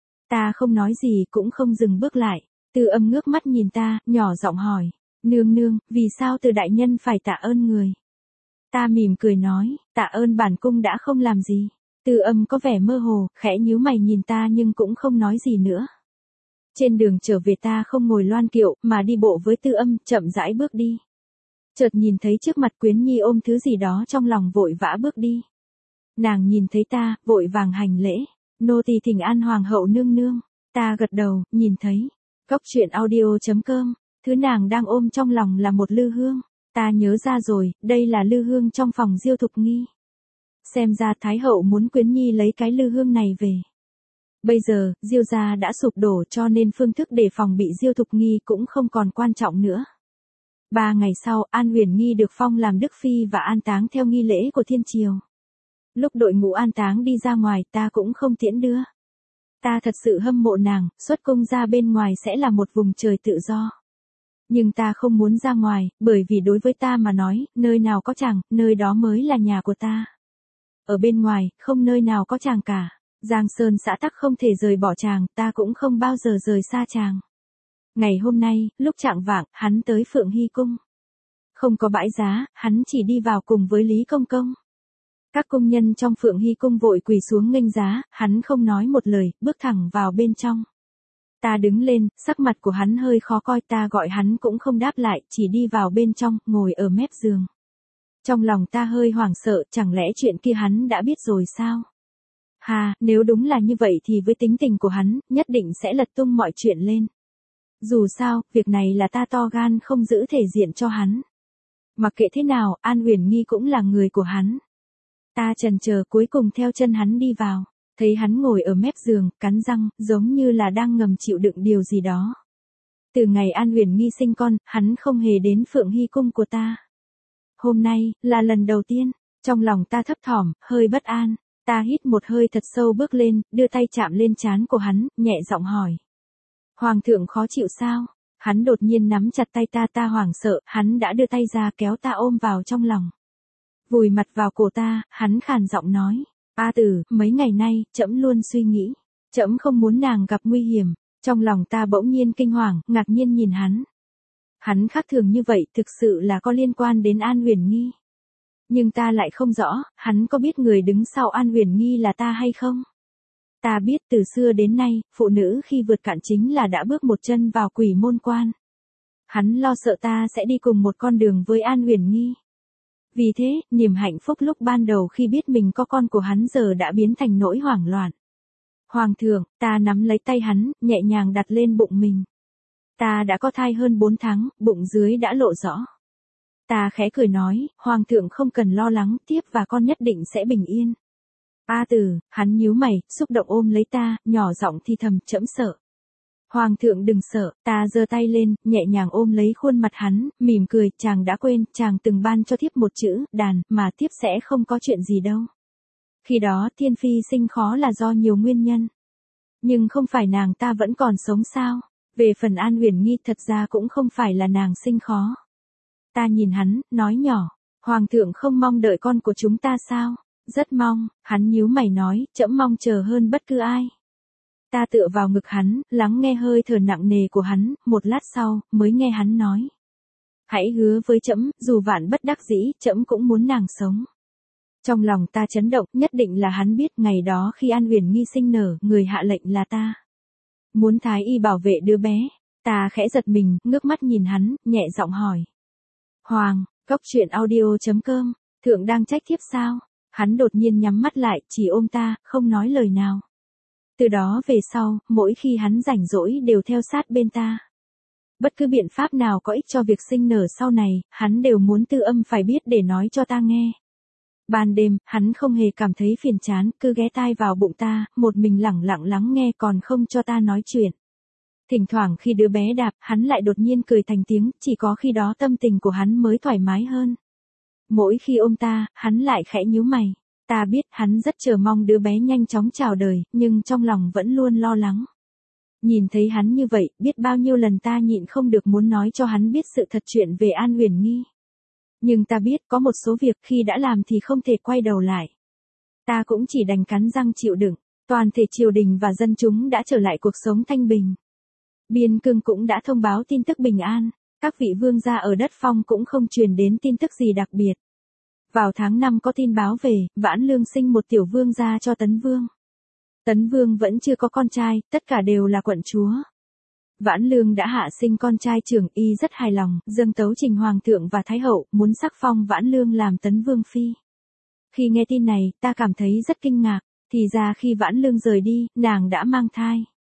Ta không nói gì, cũng không dừng bước lại. Tư Âm ngước mắt nhìn ta, nhỏ giọng hỏi. Nương nương, vì sao Từ đại nhân phải tạ ơn người? Ta mỉm cười nói, tạ ơn bản cung đã không làm gì. Tư Âm có vẻ mơ hồ, khẽ nhíu mày nhìn ta nhưng cũng không nói gì nữa. Trên đường trở về ta không ngồi loan kiệu, mà đi bộ với Tư Âm, chậm rãi bước đi. Chợt nhìn thấy trước mặt Quyến Nhi ôm thứ gì đó trong lòng vội vã bước đi. Nàng nhìn thấy ta, vội vàng hành lễ. Nô tỳ thỉnh an hoàng hậu nương nương. Ta gật đầu, nhìn thấy. Góc truyện audio chấm com, thứ nàng đang ôm trong lòng là một lư hương. Ta nhớ ra rồi, đây là lư hương trong phòng Diêu Thục Nghi. Xem ra Thái hậu muốn Quyến Nhi lấy cái lư hương này về. Bây giờ, Diêu gia đã sụp đổ cho nên phương thức đề phòng bị Diêu Thục Nghi cũng không còn quan trọng nữa. Ba ngày sau, An Huyền Nghi được phong làm Đức Phi và an táng theo nghi lễ của thiên triều. Lúc đội ngũ an táng đi ra ngoài ta cũng không tiễn đưa. Ta thật sự hâm mộ nàng, xuất cung ra bên ngoài sẽ là một vùng trời tự do. Nhưng ta không muốn ra ngoài, bởi vì đối với ta mà nói, nơi nào có chàng, nơi đó mới là nhà của ta. Ở bên ngoài, không nơi nào có chàng cả. Giang Sơn xã tắc không thể rời bỏ chàng, ta cũng không bao giờ rời xa chàng. Ngày hôm nay, lúc chạng vạng, hắn tới Phượng Hy Cung. Không có bãi giá, hắn chỉ đi vào cùng với Lý Công Công. Các công nhân trong Phượng Hy Cung vội quỳ xuống nghênh giá, hắn không nói một lời, bước thẳng vào bên trong. Ta đứng lên, sắc mặt của hắn hơi khó coi, ta gọi hắn cũng không đáp lại, chỉ đi vào bên trong, ngồi ở mép giường. Trong lòng ta hơi hoảng sợ, chẳng lẽ chuyện kia hắn đã biết rồi sao? Hà, nếu đúng là như vậy thì với tính tình của hắn, nhất định sẽ lật tung mọi chuyện lên. Dù sao, việc này là ta to gan không giữ thể diện cho hắn. Mặc kệ thế nào, An Huyền Nghi cũng là người của hắn. Ta chần chờ cuối cùng theo chân hắn đi vào, thấy hắn ngồi ở mép giường, cắn răng, giống như là đang ngầm chịu đựng điều gì đó. Từ ngày An Huyền Nghi sinh con, hắn không hề đến Phượng Hy Cung của ta. Hôm nay, là lần đầu tiên, trong lòng ta thấp thỏm, hơi bất an, ta hít một hơi thật sâu bước lên, đưa tay chạm lên trán của hắn, nhẹ giọng hỏi. Hoàng thượng khó chịu sao? Hắn đột nhiên nắm chặt tay ta, ta hoảng sợ, hắn đã đưa tay ra kéo ta ôm vào trong lòng. Vùi mặt vào cổ ta, hắn khàn giọng nói, A Tử, mấy ngày nay, trẫm luôn suy nghĩ, trẫm không muốn nàng gặp nguy hiểm. Trong lòng ta bỗng nhiên kinh hoàng, ngạc nhiên nhìn hắn. Hắn khác thường như vậy thực sự là có liên quan đến An Huyền Nghi. Nhưng ta lại không rõ, hắn có biết người đứng sau An Huyền Nghi là ta hay không? Ta biết từ xưa đến nay, phụ nữ khi vượt cạn chính là đã bước một chân vào quỷ môn quan. Hắn lo sợ ta sẽ đi cùng một con đường với An Huyền Nghi. Vì thế, niềm hạnh phúc lúc ban đầu khi biết mình có con của hắn giờ đã biến thành nỗi hoảng loạn. Hoàng thượng, ta nắm lấy tay hắn, nhẹ nhàng đặt lên bụng mình. Ta đã có thai hơn bốn tháng, bụng dưới đã lộ rõ. Ta khẽ cười nói, Hoàng thượng không cần lo lắng, tiếp và con nhất định sẽ bình yên. A Tử, hắn nhíu mày, xúc động ôm lấy ta, nhỏ giọng thì thầm, trẫm sợ. Hoàng thượng đừng sợ, ta giơ tay lên, nhẹ nhàng ôm lấy khuôn mặt hắn, mỉm cười, chàng đã quên, chàng từng ban cho thiếp một chữ, đàn, mà thiếp sẽ không có chuyện gì đâu. Khi đó Thiên Phi sinh khó là do nhiều nguyên nhân. Nhưng không phải nàng ta vẫn còn sống sao? Về phần An Huyền Nghi thật ra cũng không phải là nàng sinh khó. Ta nhìn hắn, nói nhỏ, Hoàng thượng không mong đợi con của chúng ta sao? Rất mong, hắn nhíu mày nói, trẫm mong chờ hơn bất cứ ai. Ta tựa vào ngực hắn, lắng nghe hơi thở nặng nề của hắn, một lát sau, mới nghe hắn nói. Hãy hứa với trẫm, dù vạn bất đắc dĩ, trẫm cũng muốn nàng sống. Trong lòng ta chấn động, nhất định là hắn biết ngày đó khi An Huyền Nghi sinh nở, người hạ lệnh là ta. Muốn thái y bảo vệ đứa bé, ta khẽ giật mình, ngước mắt nhìn hắn, nhẹ giọng hỏi. Hoàng, góc truyện audio chấm com, thượng đang trách thiếp sao? Hắn đột nhiên nhắm mắt lại, chỉ ôm ta, không nói lời nào. Từ đó về sau, mỗi khi hắn rảnh rỗi đều theo sát bên ta. Bất cứ biện pháp nào có ích cho việc sinh nở sau này, hắn đều muốn Tư Âm phải biết để nói cho ta nghe. Ban đêm, hắn không hề cảm thấy phiền chán, cứ ghé tai vào bụng ta, một mình lẳng lặng lắng nghe còn không cho ta nói chuyện. Thỉnh thoảng khi đứa bé đạp, hắn lại đột nhiên cười thành tiếng, chỉ có khi đó tâm tình của hắn mới thoải mái hơn. Mỗi khi ôm ta, hắn lại khẽ nhíu mày. Ta biết hắn rất chờ mong đứa bé nhanh chóng chào đời, nhưng trong lòng vẫn luôn lo lắng. Nhìn thấy hắn như vậy, biết bao nhiêu lần ta nhịn không được muốn nói cho hắn biết sự thật chuyện về An Huyền Nghi. Nhưng ta biết có một số việc khi đã làm thì không thể quay đầu lại. Ta cũng chỉ đành cắn răng chịu đựng, toàn thể triều đình và dân chúng đã trở lại cuộc sống thanh bình. Biên Cương cũng đã thông báo tin tức bình an, các vị vương gia ở đất Phong cũng không truyền đến tin tức gì đặc biệt. Vào tháng năm có tin báo về, Vãn Lương sinh một tiểu vương gia cho Tấn Vương. Tấn Vương vẫn chưa có con trai, tất cả đều là quận chúa. Vãn Lương đã hạ sinh con trai trưởng, y rất hài lòng, dâng tấu trình Hoàng thượng và Thái hậu, muốn sắc phong Vãn Lương làm Tấn Vương phi. Khi nghe tin này, ta cảm thấy rất kinh ngạc, thì ra khi Vãn Lương rời đi, nàng đã mang thai.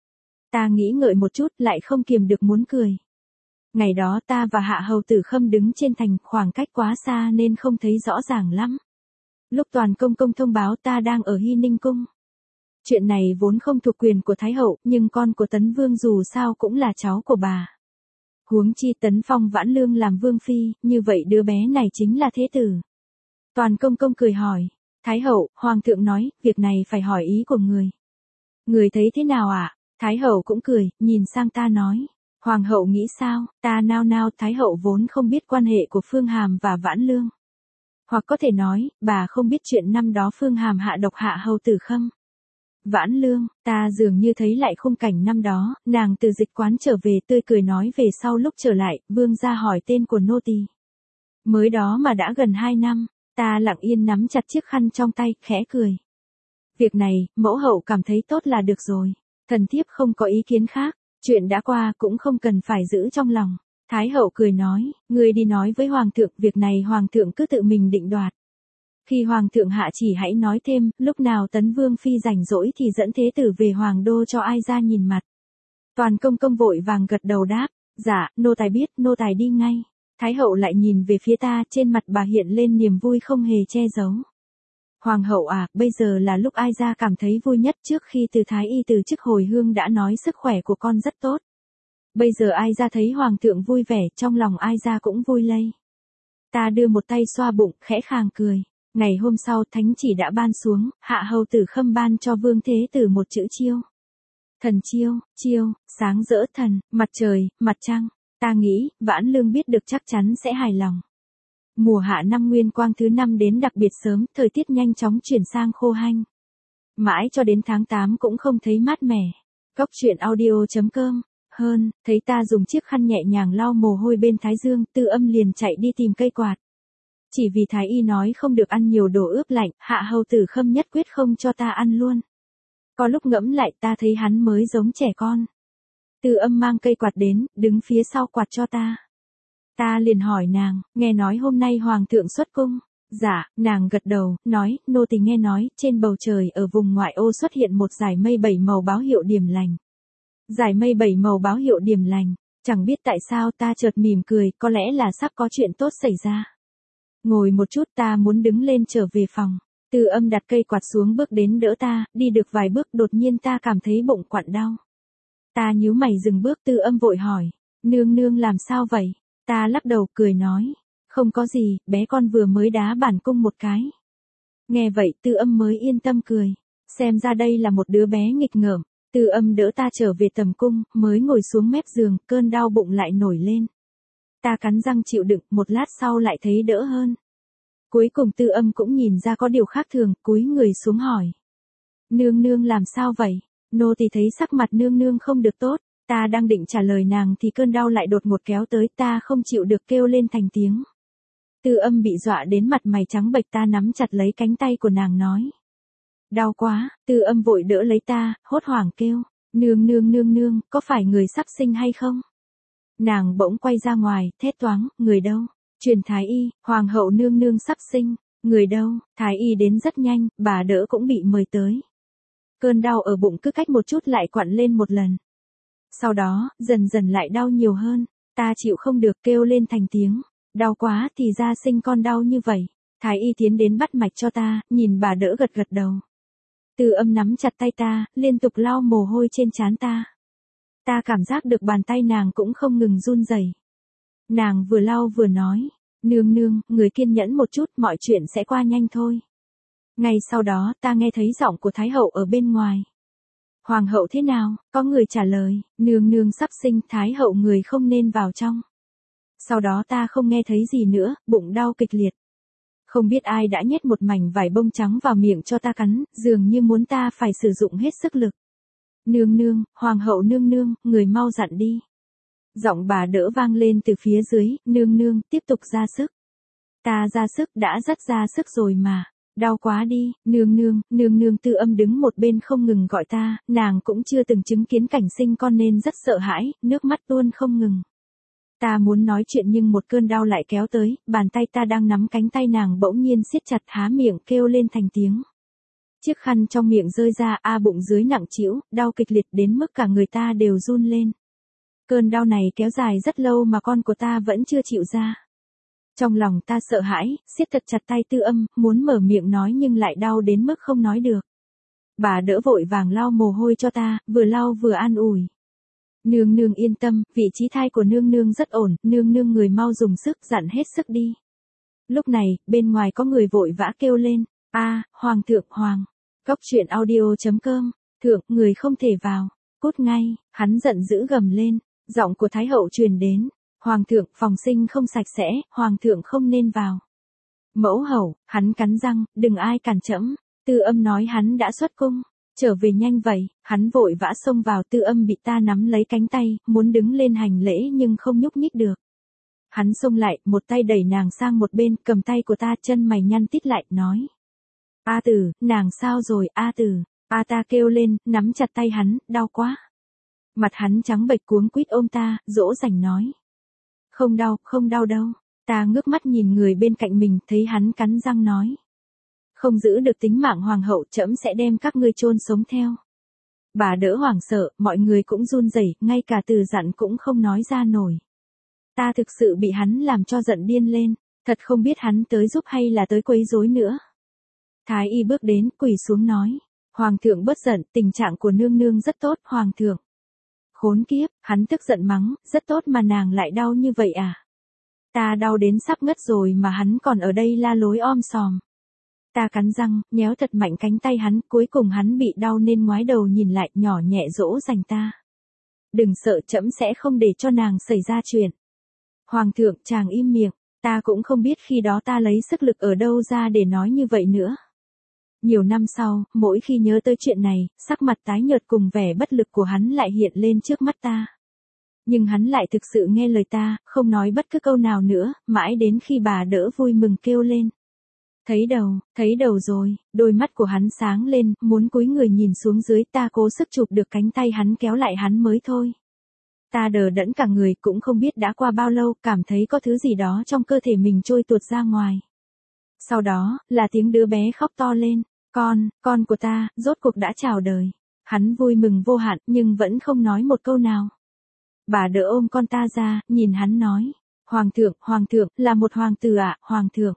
Ta nghĩ ngợi một chút, lại không kiềm được muốn cười. Ngày đó ta và Hạ Hầu Tử Khâm đứng trên thành, khoảng cách quá xa nên không thấy rõ ràng lắm. Lúc Toàn Công Công thông báo ta đang ở Hy Ninh Cung. Chuyện này vốn không thuộc quyền của Thái hậu, nhưng con của Tấn Vương dù sao cũng là cháu của bà. Huống chi Tấn phong Vãn Lương làm vương phi, như vậy đứa bé này chính là thế tử. Toàn Công Công cười hỏi, Thái hậu, Hoàng thượng nói, việc này phải hỏi ý của người. Người thấy thế nào ạ? À? Thái hậu cũng cười, nhìn sang ta nói, Hoàng hậu nghĩ sao? Ta nao nao, Thái hậu vốn không biết quan hệ của Phương Hàm và Vãn Lương. Hoặc có thể nói, bà không biết chuyện năm đó Phương Hàm hạ độc Hạ Hầu Tử Khâm. Vãn Lương, ta dường như thấy lại khung cảnh năm đó, nàng từ dịch quán trở về tươi cười nói về sau lúc trở lại, vương gia hỏi tên của nô tỳ. Mới đó mà đã gần hai năm, ta lặng yên nắm chặt chiếc khăn trong tay, khẽ cười. Việc này, mẫu hậu cảm thấy tốt là được rồi, thần thiếp không có ý kiến khác, chuyện đã qua cũng không cần phải giữ trong lòng. Thái hậu cười nói, ngươi đi nói với Hoàng thượng, việc này Hoàng thượng cứ tự mình định đoạt. Khi Hoàng thượng hạ chỉ hãy nói thêm, lúc nào Tấn Vương phi rảnh rỗi thì dẫn thế tử về Hoàng đô cho ai ra nhìn mặt. Toàn Công Công vội vàng gật đầu đáp, dạ, nô tài biết, nô tài đi ngay. Thái hậu lại nhìn về phía ta, trên mặt bà hiện lên niềm vui không hề che giấu. Hoàng hậu à, bây giờ là lúc ai ra cảm thấy vui nhất, trước khi từ Thái y từ chức hồi hương đã nói sức khỏe của con rất tốt. Bây giờ ai ra thấy Hoàng thượng vui vẻ, trong lòng ai ra cũng vui lây. Ta đưa một tay xoa bụng, khẽ khàng cười. Ngày hôm sau thánh chỉ đã ban xuống, Hạ Hầu Tử Khâm ban cho Vương Thế Tử một chữ chiêu. Thần chiêu, chiêu, sáng rỡ thần, mặt trời, mặt trăng. Ta nghĩ, Vãn Lương biết được chắc chắn sẽ hài lòng. Mùa hạ năm Nguyên Quang thứ năm đến đặc biệt sớm, thời tiết nhanh chóng chuyển sang khô hanh. Mãi cho đến tháng tám cũng không thấy mát mẻ. Góc truyện audio chấm com. Hơn, thấy ta dùng chiếc khăn nhẹ nhàng lau mồ hôi bên thái dương, Tư Âm liền chạy đi tìm cây quạt. Chỉ vì Thái y nói không được ăn nhiều đồ ướp lạnh, Hạ Hầu Tử Khâm nhất quyết không cho ta ăn luôn. Có lúc ngẫm lại ta thấy hắn mới giống trẻ con. Tư Âm mang cây quạt đến, đứng phía sau quạt cho ta. Ta liền hỏi nàng, nghe nói hôm nay Hoàng thượng xuất cung. Dạ, nàng gật đầu, nói, nô tỳ nghe nói, trên bầu trời ở vùng ngoại ô xuất hiện một dải mây bảy màu báo hiệu điểm lành. Dải mây bảy màu báo hiệu điểm lành, chẳng biết tại sao ta chợt mỉm cười, có lẽ là sắp có chuyện tốt xảy ra. Ngồi một chút, ta muốn đứng lên trở về phòng. Tư Âm đặt cây quạt xuống bước đến đỡ ta, đi được vài bước đột nhiên ta cảm thấy bụng quặn đau. Ta nhíu mày dừng bước, Tư Âm vội hỏi, nương nương làm sao vậy? Ta lắc đầu cười nói, không có gì, bé con vừa mới đá bản cung một cái. Nghe vậy Tư Âm mới yên tâm cười, xem ra đây là một đứa bé nghịch ngợm. Tư Âm đỡ ta trở về tầm cung, mới ngồi xuống mép giường, cơn đau bụng lại nổi lên. Ta cắn răng chịu đựng, một lát sau lại thấy đỡ hơn. Cuối cùng Tư Âm cũng nhìn ra có điều khác thường, cúi người xuống hỏi. Nương nương làm sao vậy? Nô tỳ thấy sắc mặt nương nương không được tốt. Ta đang định trả lời nàng thì cơn đau lại đột ngột kéo tới, ta không chịu được kêu lên thành tiếng. Tư Âm bị dọa đến mặt mày trắng bệch, ta nắm chặt lấy cánh tay của nàng nói. Đau quá, Tư Âm vội đỡ lấy ta, hốt hoảng kêu. Nương nương nương nương, có phải người sắp sinh hay không? Nàng bỗng quay ra ngoài, thét toáng, người đâu? Truyền Thái y, Hoàng hậu nương nương sắp sinh, người đâu? Thái y đến rất nhanh, bà đỡ cũng bị mời tới. Cơn đau ở bụng cứ cách một chút lại quặn lên một lần. Sau đó, dần dần lại đau nhiều hơn, ta chịu không được kêu lên thành tiếng. Đau quá, thì ra sinh con đau như vậy. Thái y tiến đến bắt mạch cho ta, nhìn bà đỡ gật gật đầu. Tư Âm nắm chặt tay ta, liên tục lau mồ hôi trên trán ta. Ta cảm giác được bàn tay nàng cũng không ngừng run rẩy. Nàng vừa lau vừa nói, nương nương, người kiên nhẫn một chút, mọi chuyện sẽ qua nhanh thôi. Ngay sau đó ta nghe thấy giọng của Thái hậu ở bên ngoài. Hoàng hậu thế nào? Có người trả lời, nương nương sắp sinh, Thái hậu người không nên vào trong. Sau đó ta không nghe thấy gì nữa, bụng đau kịch liệt. Không biết ai đã nhét một mảnh vải bông trắng vào miệng cho ta cắn, dường như muốn ta phải sử dụng hết sức lực. Nương nương, Hoàng hậu nương nương, người mau dặn đi. Giọng bà đỡ vang lên từ phía dưới, nương nương, tiếp tục ra sức. Ta ra sức đã rất ra sức rồi mà. Đau quá đi, nương nương, nương nương. Tư Âm đứng một bên không ngừng gọi ta, nàng cũng chưa từng chứng kiến cảnh sinh con nên rất sợ hãi, nước mắt tuôn không ngừng. Ta muốn nói chuyện nhưng một cơn đau lại kéo tới, bàn tay ta đang nắm cánh tay nàng bỗng nhiên siết chặt, há miệng kêu lên thành tiếng. Chiếc khăn trong miệng rơi ra, a bụng dưới nặng trĩu, đau kịch liệt đến mức cả người ta đều run lên. Cơn đau này kéo dài rất lâu mà con của ta vẫn chưa chịu ra. Trong lòng ta sợ hãi, siết thật chặt tay Tư Âm, muốn mở miệng nói nhưng lại đau đến mức không nói được. Bà đỡ vội vàng lau mồ hôi cho ta, vừa lau vừa an ủi. Nương nương yên tâm, vị trí thai của nương nương rất ổn, nương nương người mau dùng sức dặn hết sức đi. Lúc này, bên ngoài có người vội vã kêu lên, a, hoàng thượng, hoàng. Góc truyện audio chấm com, thượng, người không thể vào, cút ngay, hắn giận dữ gầm lên, giọng của Thái hậu truyền đến, hoàng thượng, phòng sinh không sạch sẽ, hoàng thượng không nên vào. Mẫu hậu, hắn cắn răng, đừng ai cản trẫm. Tư Âm nói hắn đã xuất cung, trở về nhanh vậy, hắn vội vã xông vào. Tư Âm bị ta nắm lấy cánh tay, muốn đứng lên hành lễ nhưng không nhúc nhích được. Hắn xông lại, một tay đẩy nàng sang một bên, cầm tay của ta, chân mày nhăn tít lại, nói. A Tử, nàng sao rồi, A Tử, A ta kêu lên, nắm chặt tay hắn, đau quá. Mặt hắn trắng bệch cuống quýt ôm ta, dỗ dành nói. Không đau, không đau đâu. Ta ngước mắt nhìn người bên cạnh mình, thấy hắn cắn răng nói. Không giữ được tính mạng hoàng hậu, trẫm sẽ đem các ngươi chôn sống theo. Bà đỡ hoảng sợ, mọi người cũng run rẩy, ngay cả từ dặn cũng không nói ra nổi. Ta thực sự bị hắn làm cho giận điên lên, thật không biết hắn tới giúp hay là tới quấy rối nữa. Thái y bước đến, quỳ xuống nói. Hoàng thượng bớt giận, tình trạng của nương nương rất tốt, hoàng thượng. Khốn kiếp, hắn tức giận mắng, rất tốt mà nàng lại đau như vậy à? Ta đau đến sắp ngất rồi mà hắn còn ở đây la lối om sòm. Ta cắn răng, nhéo thật mạnh cánh tay hắn, cuối cùng hắn bị đau nên ngoái đầu nhìn lại, nhỏ nhẹ dỗ dành ta. Đừng sợ, trẫm sẽ không để cho nàng xảy ra chuyện. Hoàng thượng, chàng im miệng, ta cũng không biết khi đó ta lấy sức lực ở đâu ra để nói như vậy nữa. Nhiều năm sau, mỗi khi nhớ tới chuyện này, sắc mặt tái nhợt cùng vẻ bất lực của hắn lại hiện lên trước mắt ta. Nhưng hắn lại thực sự nghe lời ta, không nói bất cứ câu nào nữa, mãi đến khi bà đỡ vui mừng kêu lên. Thấy đầu, thấy đầu rồi, đôi mắt của hắn sáng lên, muốn cúi người nhìn xuống dưới, ta cố sức chụp được cánh tay hắn kéo lại hắn mới thôi. Ta đờ đẫn cả người, cũng không biết đã qua bao lâu, cảm thấy có thứ gì đó trong cơ thể mình trôi tuột ra ngoài. Sau đó, là tiếng đứa bé khóc to lên, con, con của ta, rốt cuộc đã chào đời. Hắn vui mừng vô hạn, nhưng vẫn không nói một câu nào. Bà đỡ ôm con ta ra, nhìn hắn nói, hoàng thượng, hoàng thượng, là một hoàng tử ạ, hoàng thượng.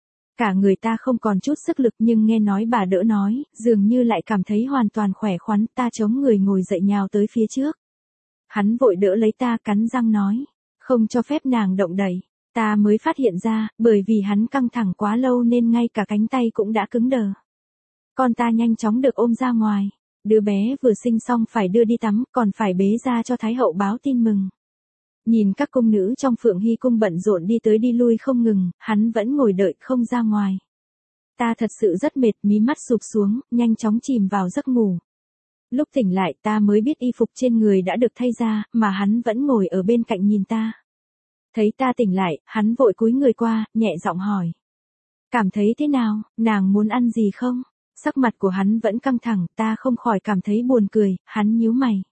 Cả người ta không còn chút sức lực nhưng nghe nói bà đỡ nói, dường như lại cảm thấy hoàn toàn khỏe khoắn, ta chống người ngồi dậy nhào tới phía trước. Hắn vội đỡ lấy ta, cắn răng nói, không cho phép nàng động đậy. Ta mới phát hiện ra, bởi vì hắn căng thẳng quá lâu nên ngay cả cánh tay cũng đã cứng đờ. Con ta nhanh chóng được ôm ra ngoài. Đứa bé vừa sinh xong phải đưa đi tắm, còn phải bế ra cho Thái hậu báo tin mừng. Nhìn các cung nữ trong Phượng Hy cung bận rộn đi tới đi lui không ngừng, hắn vẫn ngồi đợi không ra ngoài. Ta thật sự rất mệt, mí mắt sụp xuống, nhanh chóng chìm vào giấc ngủ. Lúc tỉnh lại ta mới biết y phục trên người đã được thay ra, mà hắn vẫn ngồi ở bên cạnh nhìn ta. Thấy ta tỉnh lại, hắn vội cúi người qua, nhẹ giọng hỏi. Cảm thấy thế nào, nàng muốn ăn gì không? Sắc mặt của hắn vẫn căng thẳng, ta không khỏi cảm thấy buồn cười, hắn nhíu mày.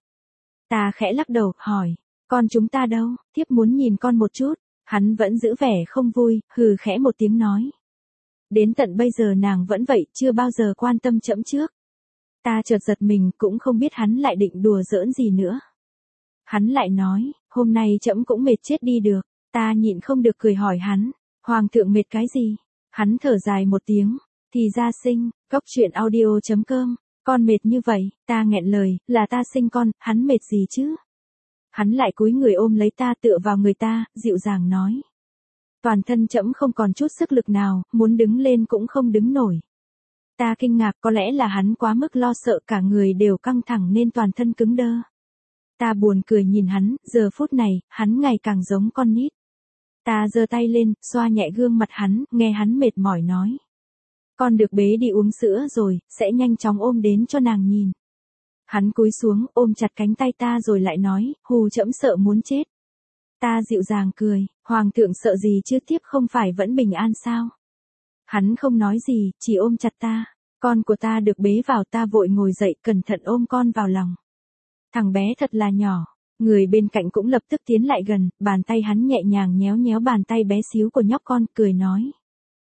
Ta khẽ lắc đầu, hỏi, con chúng ta đâu, thiếp muốn nhìn con một chút. Hắn vẫn giữ vẻ không vui, hừ khẽ một tiếng nói. Đến tận bây giờ nàng vẫn vậy, chưa bao giờ quan tâm trẫm trước. Ta chợt giật mình, cũng không biết hắn lại định đùa giỡn gì nữa. Hắn lại nói, hôm nay trẫm cũng mệt chết đi được. Ta nhịn không được cười hỏi hắn, hoàng thượng mệt cái gì? Hắn thở dài một tiếng, thì ra sinh, góc truyện audio chấm com, con mệt như vậy, ta nghẹn lời, là ta sinh con, hắn mệt gì chứ? Hắn lại cúi người ôm lấy ta tựa vào người ta, dịu dàng nói. Toàn thân trẫm không còn chút sức lực nào, muốn đứng lên cũng không đứng nổi. Ta kinh ngạc, có lẽ là hắn quá mức lo sợ, cả người đều căng thẳng nên toàn thân cứng đơ. Ta buồn cười nhìn hắn, giờ phút này, hắn ngày càng giống con nít. Ta giơ tay lên, xoa nhẹ gương mặt hắn, nghe hắn mệt mỏi nói. Con được bế đi uống sữa rồi, sẽ nhanh chóng ôm đến cho nàng nhìn. Hắn cúi xuống, ôm chặt cánh tay ta rồi lại nói, hù trẫm sợ muốn chết. Ta dịu dàng cười, Hoàng thượng sợ gì chứ, tiếp không phải vẫn bình an sao? Hắn không nói gì, chỉ ôm chặt ta. Con của ta được bế vào, ta vội ngồi dậy cẩn thận ôm con vào lòng. Thằng bé thật là nhỏ. Người bên cạnh cũng lập tức tiến lại gần, bàn tay hắn nhẹ nhàng nhéo nhéo bàn tay bé xíu của nhóc con, cười nói.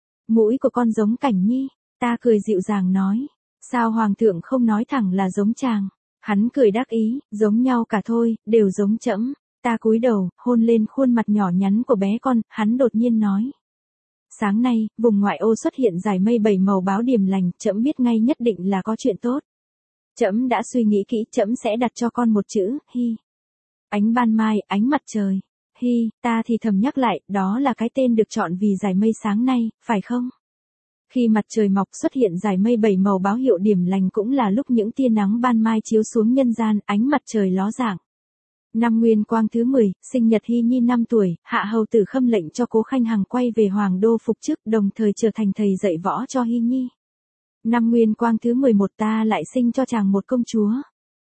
Mũi của con giống Cảnh Nhi. Ta cười dịu dàng nói. Sao Hoàng thượng không nói thẳng là giống chàng? Hắn cười đắc ý, giống nhau cả thôi, đều giống trẫm. Ta cúi đầu, hôn lên khuôn mặt nhỏ nhắn của bé con, hắn đột nhiên nói. Sáng nay, vùng ngoại ô xuất hiện dải mây bảy màu báo điềm lành, trẫm biết ngay nhất định là có chuyện tốt. Trẫm đã suy nghĩ kỹ, trẫm sẽ đặt cho con một chữ, Hy. Ánh ban mai, ánh mặt trời. Hy, ta thì thầm nhắc lại, đó là cái tên được chọn vì dải mây sáng nay, phải không? Khi mặt trời mọc xuất hiện dải mây bảy màu báo hiệu điểm lành, cũng là lúc những tia nắng ban mai chiếu xuống nhân gian, ánh mặt trời ló dạng. Năm Nguyên Quang thứ mười, sinh nhật Hy Nhi năm tuổi, Hạ Hầu Tử Khâm lệnh cho Cố Khanh Hằng quay về Hoàng đô phục chức, đồng thời trở thành thầy dạy võ cho Hy Nhi. Năm Nguyên Quang thứ mười một, ta lại sinh cho chàng một công chúa.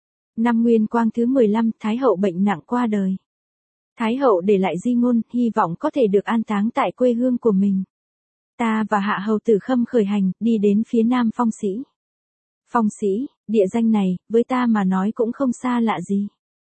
Năm Nguyên Quang thứ mười lăm, Thái hậu bệnh nặng qua đời. Thái hậu để lại di ngôn, hy vọng có thể được an táng tại quê hương của mình. Ta và Hạ Hầu Tử Khâm khởi hành, đi đến phía nam Phong Sĩ. Phong Sĩ, địa danh này, với ta mà nói cũng không xa lạ gì.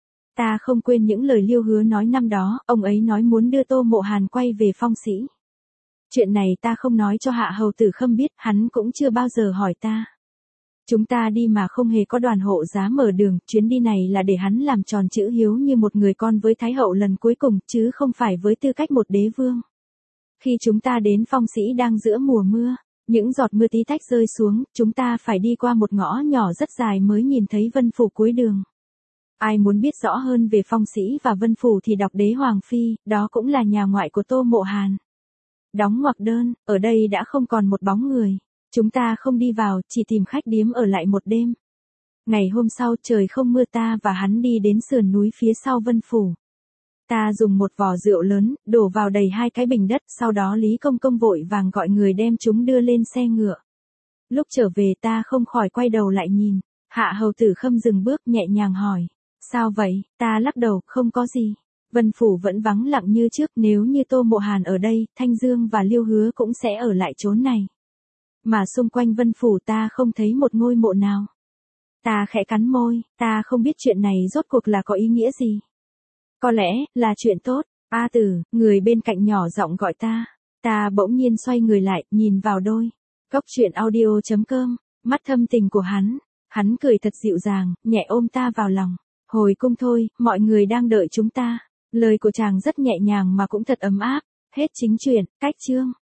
Ta không quên những lời Liêu Hứa nói năm đó, ông ấy nói muốn đưa Tô Mộ Hàn quay về Phong Sĩ. Chuyện này ta không nói cho Hạ Hầu Tử Khâm biết, hắn cũng chưa bao giờ hỏi ta. Chúng ta đi mà không hề có đoàn hộ giá mở đường, chuyến đi này là để hắn làm tròn chữ hiếu như một người con với Thái hậu lần cuối cùng, chứ không phải với tư cách một đế vương. Khi chúng ta đến Phong Sĩ đang giữa mùa mưa, những giọt mưa tí tách rơi xuống, chúng ta phải đi qua một ngõ nhỏ rất dài mới nhìn thấy Vân Phủ cuối đường. Ai muốn biết rõ hơn về Phong Sĩ và Vân Phủ thì đọc Đế Hoàng Phi, đó cũng là nhà ngoại của Tô Mộ Hàn. Đóng ngoặc đơn, ở đây đã không còn một bóng người. Chúng ta không đi vào, chỉ tìm khách điếm ở lại một đêm. Ngày hôm sau trời không mưa, ta và hắn đi đến sườn núi phía sau Vân Phủ. Ta dùng một vò rượu lớn, đổ vào đầy hai cái bình đất, sau đó Lý Công Công vội vàng gọi người đem chúng đưa lên xe ngựa. Lúc trở về ta không khỏi quay đầu lại nhìn, Hạ Hầu Tử Khâm dừng bước nhẹ nhàng hỏi. Sao vậy? Ta lắc đầu, không có gì. Vân Phủ vẫn vắng lặng như trước, nếu như Tô Mộ Hàn ở đây, Thanh Dương và Liêu Hứa cũng sẽ ở lại chốn này. Mà xung quanh Vân Phủ ta không thấy một ngôi mộ nào. Ta khẽ cắn môi, ta không biết chuyện này rốt cuộc là có ý nghĩa gì. Có lẽ, là chuyện tốt. A Tử, người bên cạnh nhỏ giọng gọi ta. Ta bỗng nhiên xoay người lại, nhìn vào đôi. Cốc truyện audio chấm com, mắt thâm tình của hắn. Hắn cười thật dịu dàng, nhẹ ôm ta vào lòng. Hồi cung thôi, mọi người đang đợi chúng ta. Lời của chàng rất nhẹ nhàng mà cũng thật ấm áp. Hết chính truyện, cách chương.